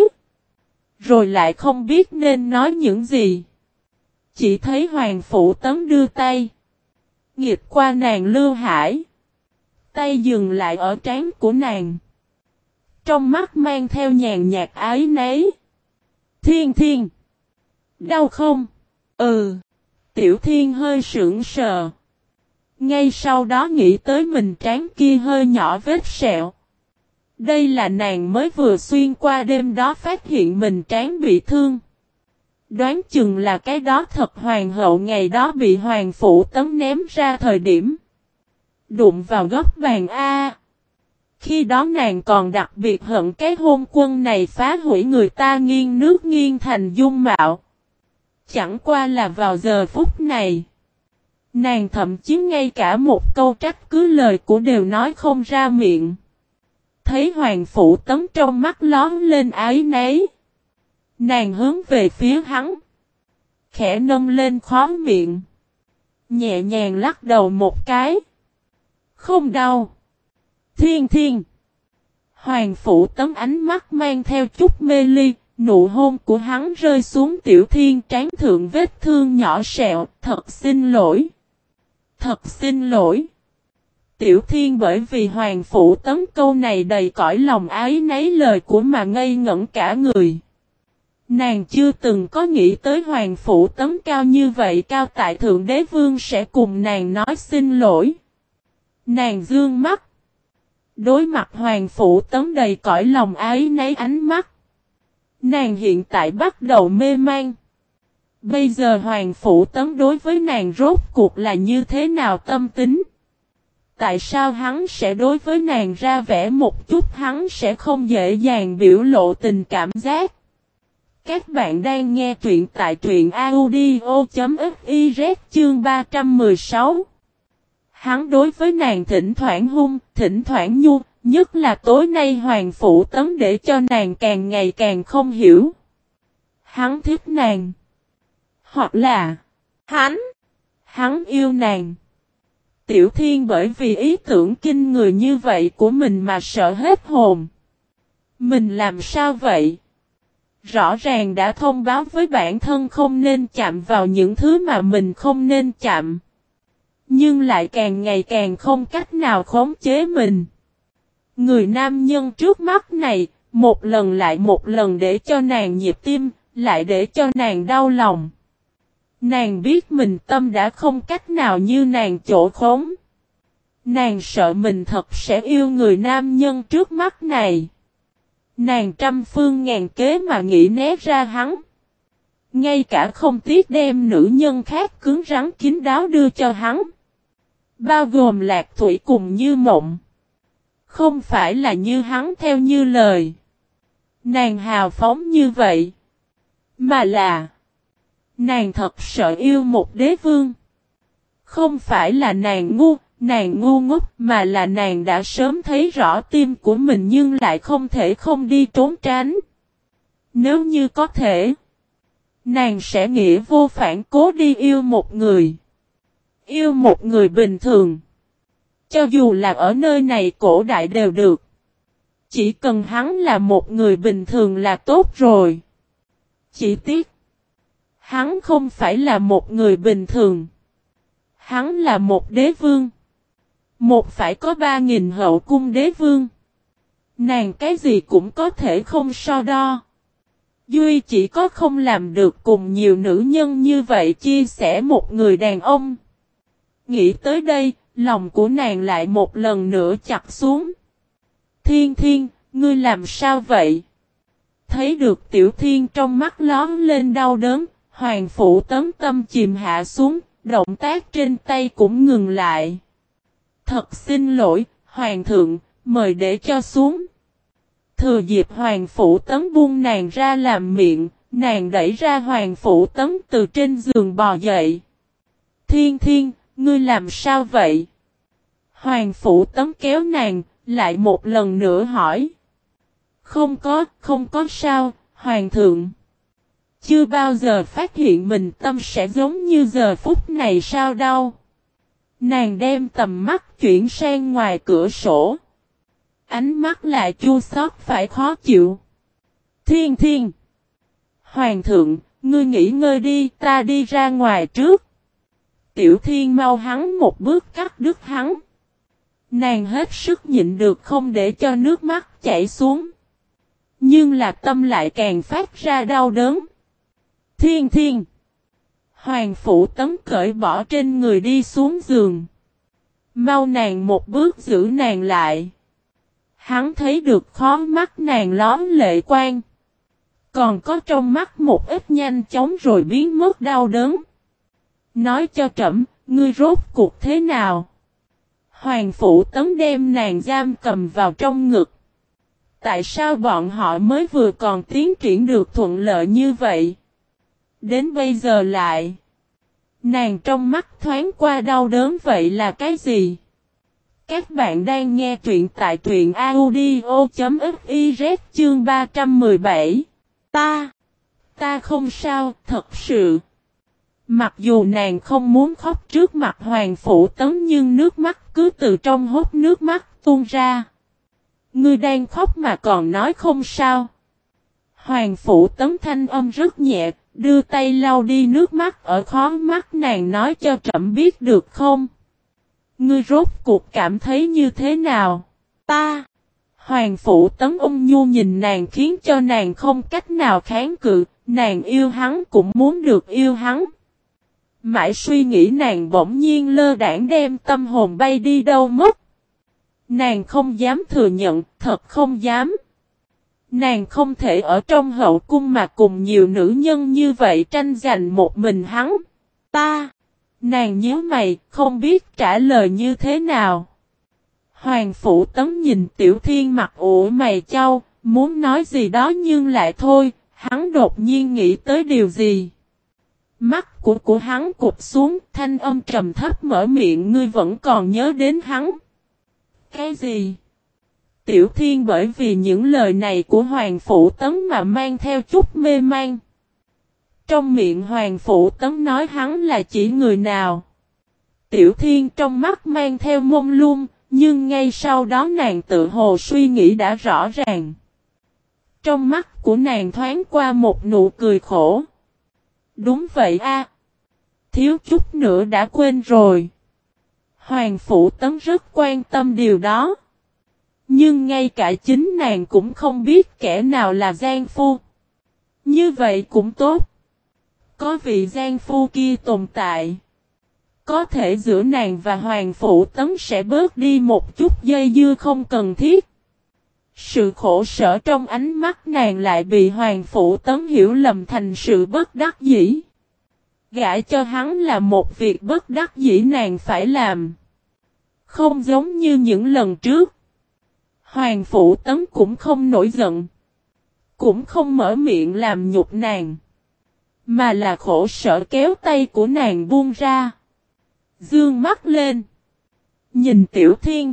Rồi lại không biết nên nói những gì. Chỉ thấy Hoàng Phủ Tấn đưa tay. Nghịch qua nàng Lưu Hải. Tay dừng lại ở trán của nàng. Trong mắt mang theo nhàn nhạt ái nấy. Thiên thiên. Đau không? Ừ. Tiểu Thiên hơi sững sờ. Ngay sau đó nghĩ tới mình trán kia hơi nhỏ vết sẹo. Đây là nàng mới vừa xuyên qua đêm đó phát hiện mình trán bị thương. Đoán chừng là cái đó thật hoàng hậu ngày đó bị Hoàng Phủ Tấn ném ra thời điểm. Đụng vào góc bàn A. Khi đó nàng còn đặc biệt hận cái hôn quân này phá hủy người ta nghiêng nước nghiêng thành dung mạo. Chẳng qua là vào giờ phút này. Nàng thậm chí ngay cả một câu trách cứ lời của đều nói không ra miệng. Thấy Hoàng Phủ Tấn trong mắt lón lên ái nấy. Nàng hướng về phía hắn. Khẽ nâng lên khóe miệng. Nhẹ nhàng lắc đầu một cái. Không đau. Thiên thiên. Hoàng Phủ Tấn ánh mắt mang theo chút mê ly. nụ hôn của hắn rơi xuống Tiểu Thiên trán thượng vết thương nhỏ sẹo, thật xin lỗi. Thật xin lỗi. Tiểu Thiên bởi vì Hoàng Phủ Tấn câu này đầy cõi lòng ái nấy lời của mà ngây ngẩn cả người. Nàng chưa từng có nghĩ tới Hoàng Phủ Tấn cao như vậy cao tại Thượng Đế Vương sẽ cùng nàng nói xin lỗi. Nàng dương mắt. Đối mặt Hoàng Phủ Tấn đầy cõi lòng ái nấy ánh mắt. Nàng hiện tại bắt đầu mê man. Bây giờ Hoàng Phủ Tấn đối với nàng rốt cuộc là như thế nào tâm tính? Tại sao hắn sẽ đối với nàng ra vẻ một chút, hắn sẽ không dễ dàng biểu lộ tình cảm giác? Các bạn đang nghe truyện tại truyện audio chấm fiz chương ba trăm mười sáu. Hắn đối với nàng thỉnh thoảng hung, thỉnh thoảng nhu, nhất là tối nay Hoàng Phủ Tấn để cho nàng càng ngày càng không hiểu. Hắn thích nàng. Hoặc là hắn, hắn yêu nàng. Tiểu Thiên bởi vì ý tưởng kinh người như vậy của mình mà sợ hết hồn. Mình làm sao vậy? Rõ ràng đã thông báo với bản thân không nên chạm vào những thứ mà mình không nên chạm. Nhưng lại càng ngày càng không cách nào khống chế mình. Người nam nhân trước mắt này, một lần lại một lần để cho nàng nhịp tim, lại để cho nàng đau lòng. Nàng biết mình tâm đã không cách nào như nàng chỗ khống. Nàng sợ mình thật sẽ yêu người nam nhân trước mắt này. Nàng trăm phương ngàn kế mà nghĩ né ra hắn. Ngay cả không tiếc đem nữ nhân khác cứng rắn kín đáo đưa cho hắn. Bao gồm Lạc Thủy cùng Như Mộng. Không phải là như hắn theo như lời. Nàng hào phóng như vậy. Mà là nàng thật sợ yêu một đế vương. Không phải là nàng ngu, nàng ngu ngốc, mà là nàng đã sớm thấy rõ tim của mình nhưng lại không thể không đi trốn tránh. Nếu như có thể, nàng sẽ nghĩa vô phản cố đi yêu một người. Yêu một người bình thường. Cho dù là ở nơi này cổ đại đều được. Chỉ cần hắn là một người bình thường là tốt rồi. Chỉ tiếc, hắn không phải là một người bình thường. Hắn là một đế vương. Một phải có ba nghìn hậu cung đế vương. Nàng cái gì cũng có thể không so đo. Duy chỉ có không làm được cùng nhiều nữ nhân như vậy chia sẻ một người đàn ông. Nghĩ tới đây, lòng của nàng lại một lần nữa chặt xuống. Thiên Thiên, ngươi làm sao vậy? Thấy được Tiểu Thiên trong mắt lón lên đau đớn, Hoàng Phủ Tấn tâm chìm hạ xuống, động tác trên tay cũng ngừng lại. Thật xin lỗi, Hoàng thượng, mời để cho xuống. Thừa dịp Hoàng Phủ Tấn buông nàng ra làm miệng, nàng đẩy ra Hoàng Phủ Tấn từ trên giường bò dậy. Thiên Thiên, ngươi làm sao vậy? Hoàng Phủ Tấn kéo nàng, lại một lần nữa hỏi. Không có, không có sao, Hoàng thượng. Chưa bao giờ phát hiện mình tâm sẽ giống như giờ phút này sao đâu. Nàng đem tầm mắt chuyển sang ngoài cửa sổ. Ánh mắt lại chua xót phải khó chịu. Thiên Thiên. Hoàng thượng, ngươi nghỉ ngơi đi, ta đi ra ngoài trước. Tiểu Thiên mau hắn một bước cắt đứt hắn. Nàng hết sức nhịn được không để cho nước mắt chảy xuống. Nhưng là tâm lại càng phát ra đau đớn. Thiên Thiên. Hoàng Phủ Tấn cởi bỏ trên người đi xuống giường. Mau nàng một bước giữ nàng lại. Hắn thấy được khó mắt nàng lón lệ quang. Còn có trong mắt một ít nhanh chóng rồi biến mất đau đớn. Nói cho trẫm, ngươi rốt cuộc thế nào? Hoàng Phủ Tấn đem nàng giam cầm vào trong ngực. Tại sao bọn họ mới vừa còn tiến triển được thuận lợi như vậy? Đến bây giờ lại. Nàng trong mắt thoáng qua đau đớn vậy là cái gì? Các bạn đang nghe truyện tại truyện audio chấm fiz chương ba trăm mười bảy. Ta. Ta không sao, thật sự. Mặc dù nàng không muốn khóc trước mặt Hoàng Phủ Tấn nhưng nước mắt cứ từ trong hốc nước mắt tuôn ra. Ngươi đang khóc mà còn nói không sao. Hoàng Phụ Tấn thanh âm rất nhẹ, đưa tay lau đi nước mắt ở khóe mắt nàng nói cho trẫm biết được không? Ngươi rốt cuộc cảm thấy như thế nào? Ta! Hoàng Phụ Tấn ôn nhu nhìn nàng khiến cho nàng không cách nào kháng cự, nàng yêu hắn cũng muốn được yêu hắn. Mãi suy nghĩ nàng bỗng nhiên lơ đãng đem tâm hồn bay đi đâu mất. Nàng không dám thừa nhận, thật không dám. Nàng không thể ở trong hậu cung mà cùng nhiều nữ nhân như vậy tranh giành một mình hắn. Ta! Nàng nhíu mày, không biết trả lời như thế nào. Hoàng Phụ Tấn nhìn Tiểu Thiên mặt ủ mày chau, muốn nói gì đó nhưng lại thôi, hắn đột nhiên nghĩ tới điều gì. Mắt của của hắn cụp xuống, thanh âm trầm thấp mở miệng, ngươi vẫn còn nhớ đến hắn. Cái gì? Tiểu Thiên bởi vì những lời này của Hoàng Phụ Tấn mà mang theo chút mê man. Trong miệng Hoàng Phụ Tấn nói hắn là chỉ người nào. Tiểu Thiên trong mắt mang theo mông lung, nhưng ngay sau đó nàng tự hồ suy nghĩ đã rõ ràng. Trong mắt của nàng thoáng qua một nụ cười khổ. Đúng vậy a, thiếu chút nữa đã quên rồi. Hoàng Phụ Tấn rất quan tâm điều đó. Nhưng ngay cả chính nàng cũng không biết kẻ nào là gian phu. Như vậy cũng tốt. Có vị gian phu kia tồn tại. Có thể giữa nàng và Hoàng Phụ Tấn sẽ bớt đi một chút dây dưa không cần thiết. Sự khổ sở trong ánh mắt nàng lại bị Hoàng Phụ Tấn hiểu lầm thành sự bất đắc dĩ. Gả cho hắn là một việc bất đắc dĩ nàng phải làm. Không giống như những lần trước. Hoàng Phụ Tấn cũng không nổi giận. Cũng không mở miệng làm nhục nàng. Mà là khổ sở kéo tay của nàng buông ra. Dương mắt lên. Nhìn Tiểu Thiên.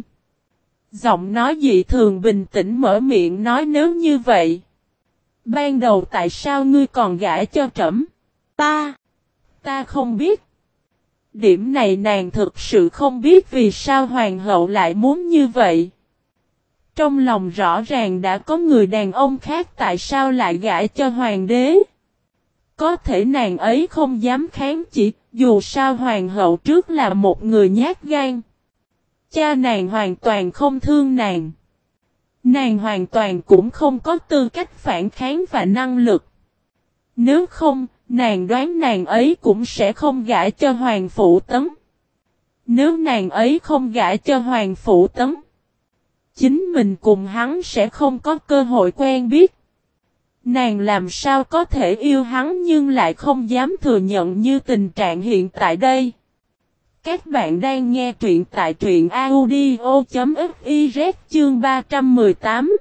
Giọng nói dị thường bình tĩnh mở miệng nói nếu như vậy. Ban đầu tại sao ngươi còn gả cho trẫm? Ta. Ta không biết. Điểm này nàng thực sự không biết vì sao hoàng hậu lại muốn như vậy. Trong lòng rõ ràng đã có người đàn ông khác tại sao lại gả cho hoàng đế. Có thể nàng ấy không dám kháng chỉ, dù sao hoàng hậu trước là một người nhát gan. Cha nàng hoàn toàn không thương nàng. Nàng hoàn toàn cũng không có tư cách phản kháng và năng lực. Nếu không, nàng đoán nàng ấy cũng sẽ không gả cho Hoàng Phụ Tấn. Nếu nàng ấy không gả cho Hoàng Phụ Tấn, chính mình cùng hắn sẽ không có cơ hội quen biết. Nàng làm sao có thể yêu hắn nhưng lại không dám thừa nhận như tình trạng hiện tại đây. Các bạn đang nghe truyện tại truyện audio chấm fiz chương ba trăm mười tám.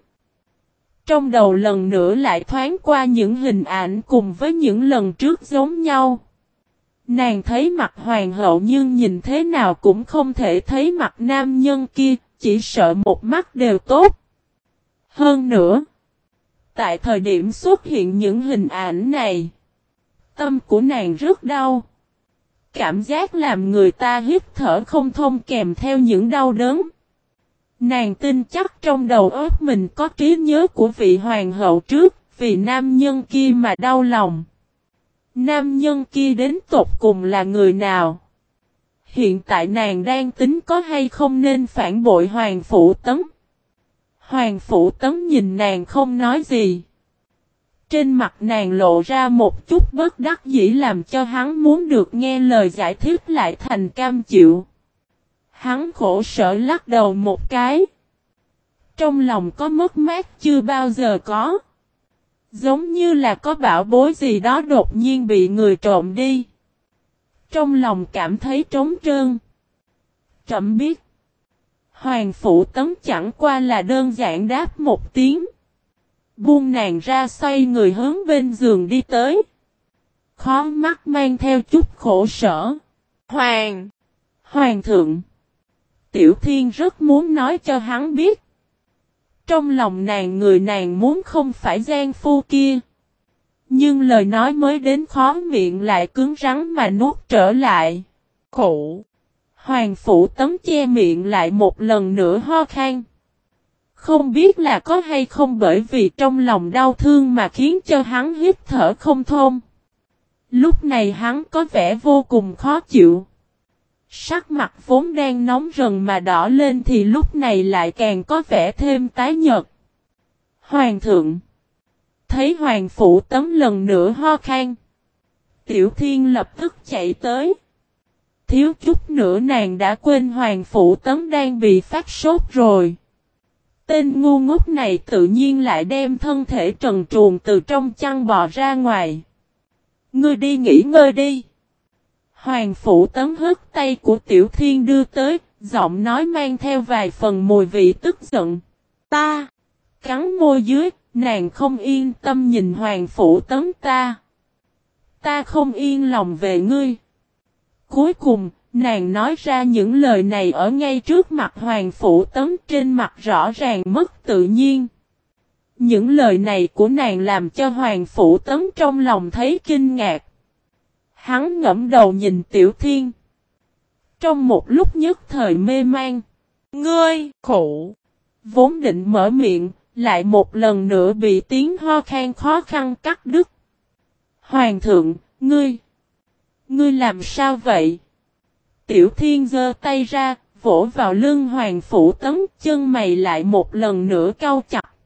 Trong đầu lần nữa lại thoáng qua những hình ảnh cùng với những lần trước giống nhau. Nàng thấy mặt hoàng hậu nhưng nhìn thế nào cũng không thể thấy mặt nam nhân kia, chỉ sợ một mắt đều tốt. Hơn nữa, tại thời điểm xuất hiện những hình ảnh này, tâm của nàng rất đau. Cảm giác làm người ta hít thở không thông kèm theo những đau đớn. Nàng tin chắc trong đầu óc mình có trí nhớ của vị hoàng hậu trước, vì nam nhân kia mà đau lòng. Nam nhân kia đến tột cùng là người nào? Hiện tại nàng đang tính có hay không nên phản bội Hoàng Phụ Tấn. Hoàng Phụ Tấn nhìn nàng không nói gì. Trên mặt nàng lộ ra một chút bất đắc dĩ làm cho hắn muốn được nghe lời giải thích lại thành cam chịu. Hắn khổ sở lắc đầu một cái. Trong lòng có mất mát chưa bao giờ có. Giống như là có bảo bối gì đó đột nhiên bị người trộm đi. Trong lòng cảm thấy trống trơn. Trẫm biết. Hoàng Phụ Tấn chẳng qua là đơn giản đáp một tiếng. Buông nàng ra xoay người hướng bên giường đi tới. Khó mắt mang theo chút khổ sở. Hoàng! Hoàng thượng! Tiểu Thiên rất muốn nói cho hắn biết. Trong lòng nàng người nàng muốn không phải gian phu kia. Nhưng lời nói mới đến khó miệng lại cứng rắn mà nuốt trở lại. Khổ! Hoàng Phụ Tấn che miệng lại một lần nữa ho khan. Không biết là có hay không bởi vì trong lòng đau thương mà khiến cho hắn hít thở không thông. Lúc này hắn có vẻ vô cùng khó chịu. Sắc mặt vốn đang nóng rần mà đỏ lên thì lúc này lại càng có vẻ thêm tái nhợt. Hoàng thượng. Thấy Hoàng Phủ Tấm lần nữa ho khan. Tiểu Thiên lập tức chạy tới. Thiếu chút nữa nàng đã quên Hoàng Phủ Tấm đang bị phát sốt rồi. Tên ngu ngốc này tự nhiên lại đem thân thể trần truồng từ trong chăn bò ra ngoài. Ngươi đi nghỉ ngơi đi. Hoàng Phủ Tấm hất tay của Tiểu Thiên đưa tới, giọng nói mang theo vài phần mùi vị tức giận. Ta, cắn môi dưới, nàng không yên tâm nhìn Hoàng Phủ Tấm ta. Ta không yên lòng về ngươi. Cuối cùng, nàng nói ra những lời này ở ngay trước mặt Hoàng Phủ Tấm, trên mặt rõ ràng mất tự nhiên. Những lời này của nàng làm cho Hoàng Phủ Tấm trong lòng thấy kinh ngạc. Hắn ngẫm đầu nhìn Tiểu Thiên. Trong một lúc nhất thời mê man. Ngươi, khổ. Vốn định mở miệng, lại một lần nữa bị tiếng ho khan khó khăn cắt đứt. Hoàng thượng, ngươi. Ngươi làm sao vậy? Tiểu Thiên giơ tay ra, vỗ vào lưng Hoàng Phủ Tấm, chân mày lại một lần nữa cau chặt.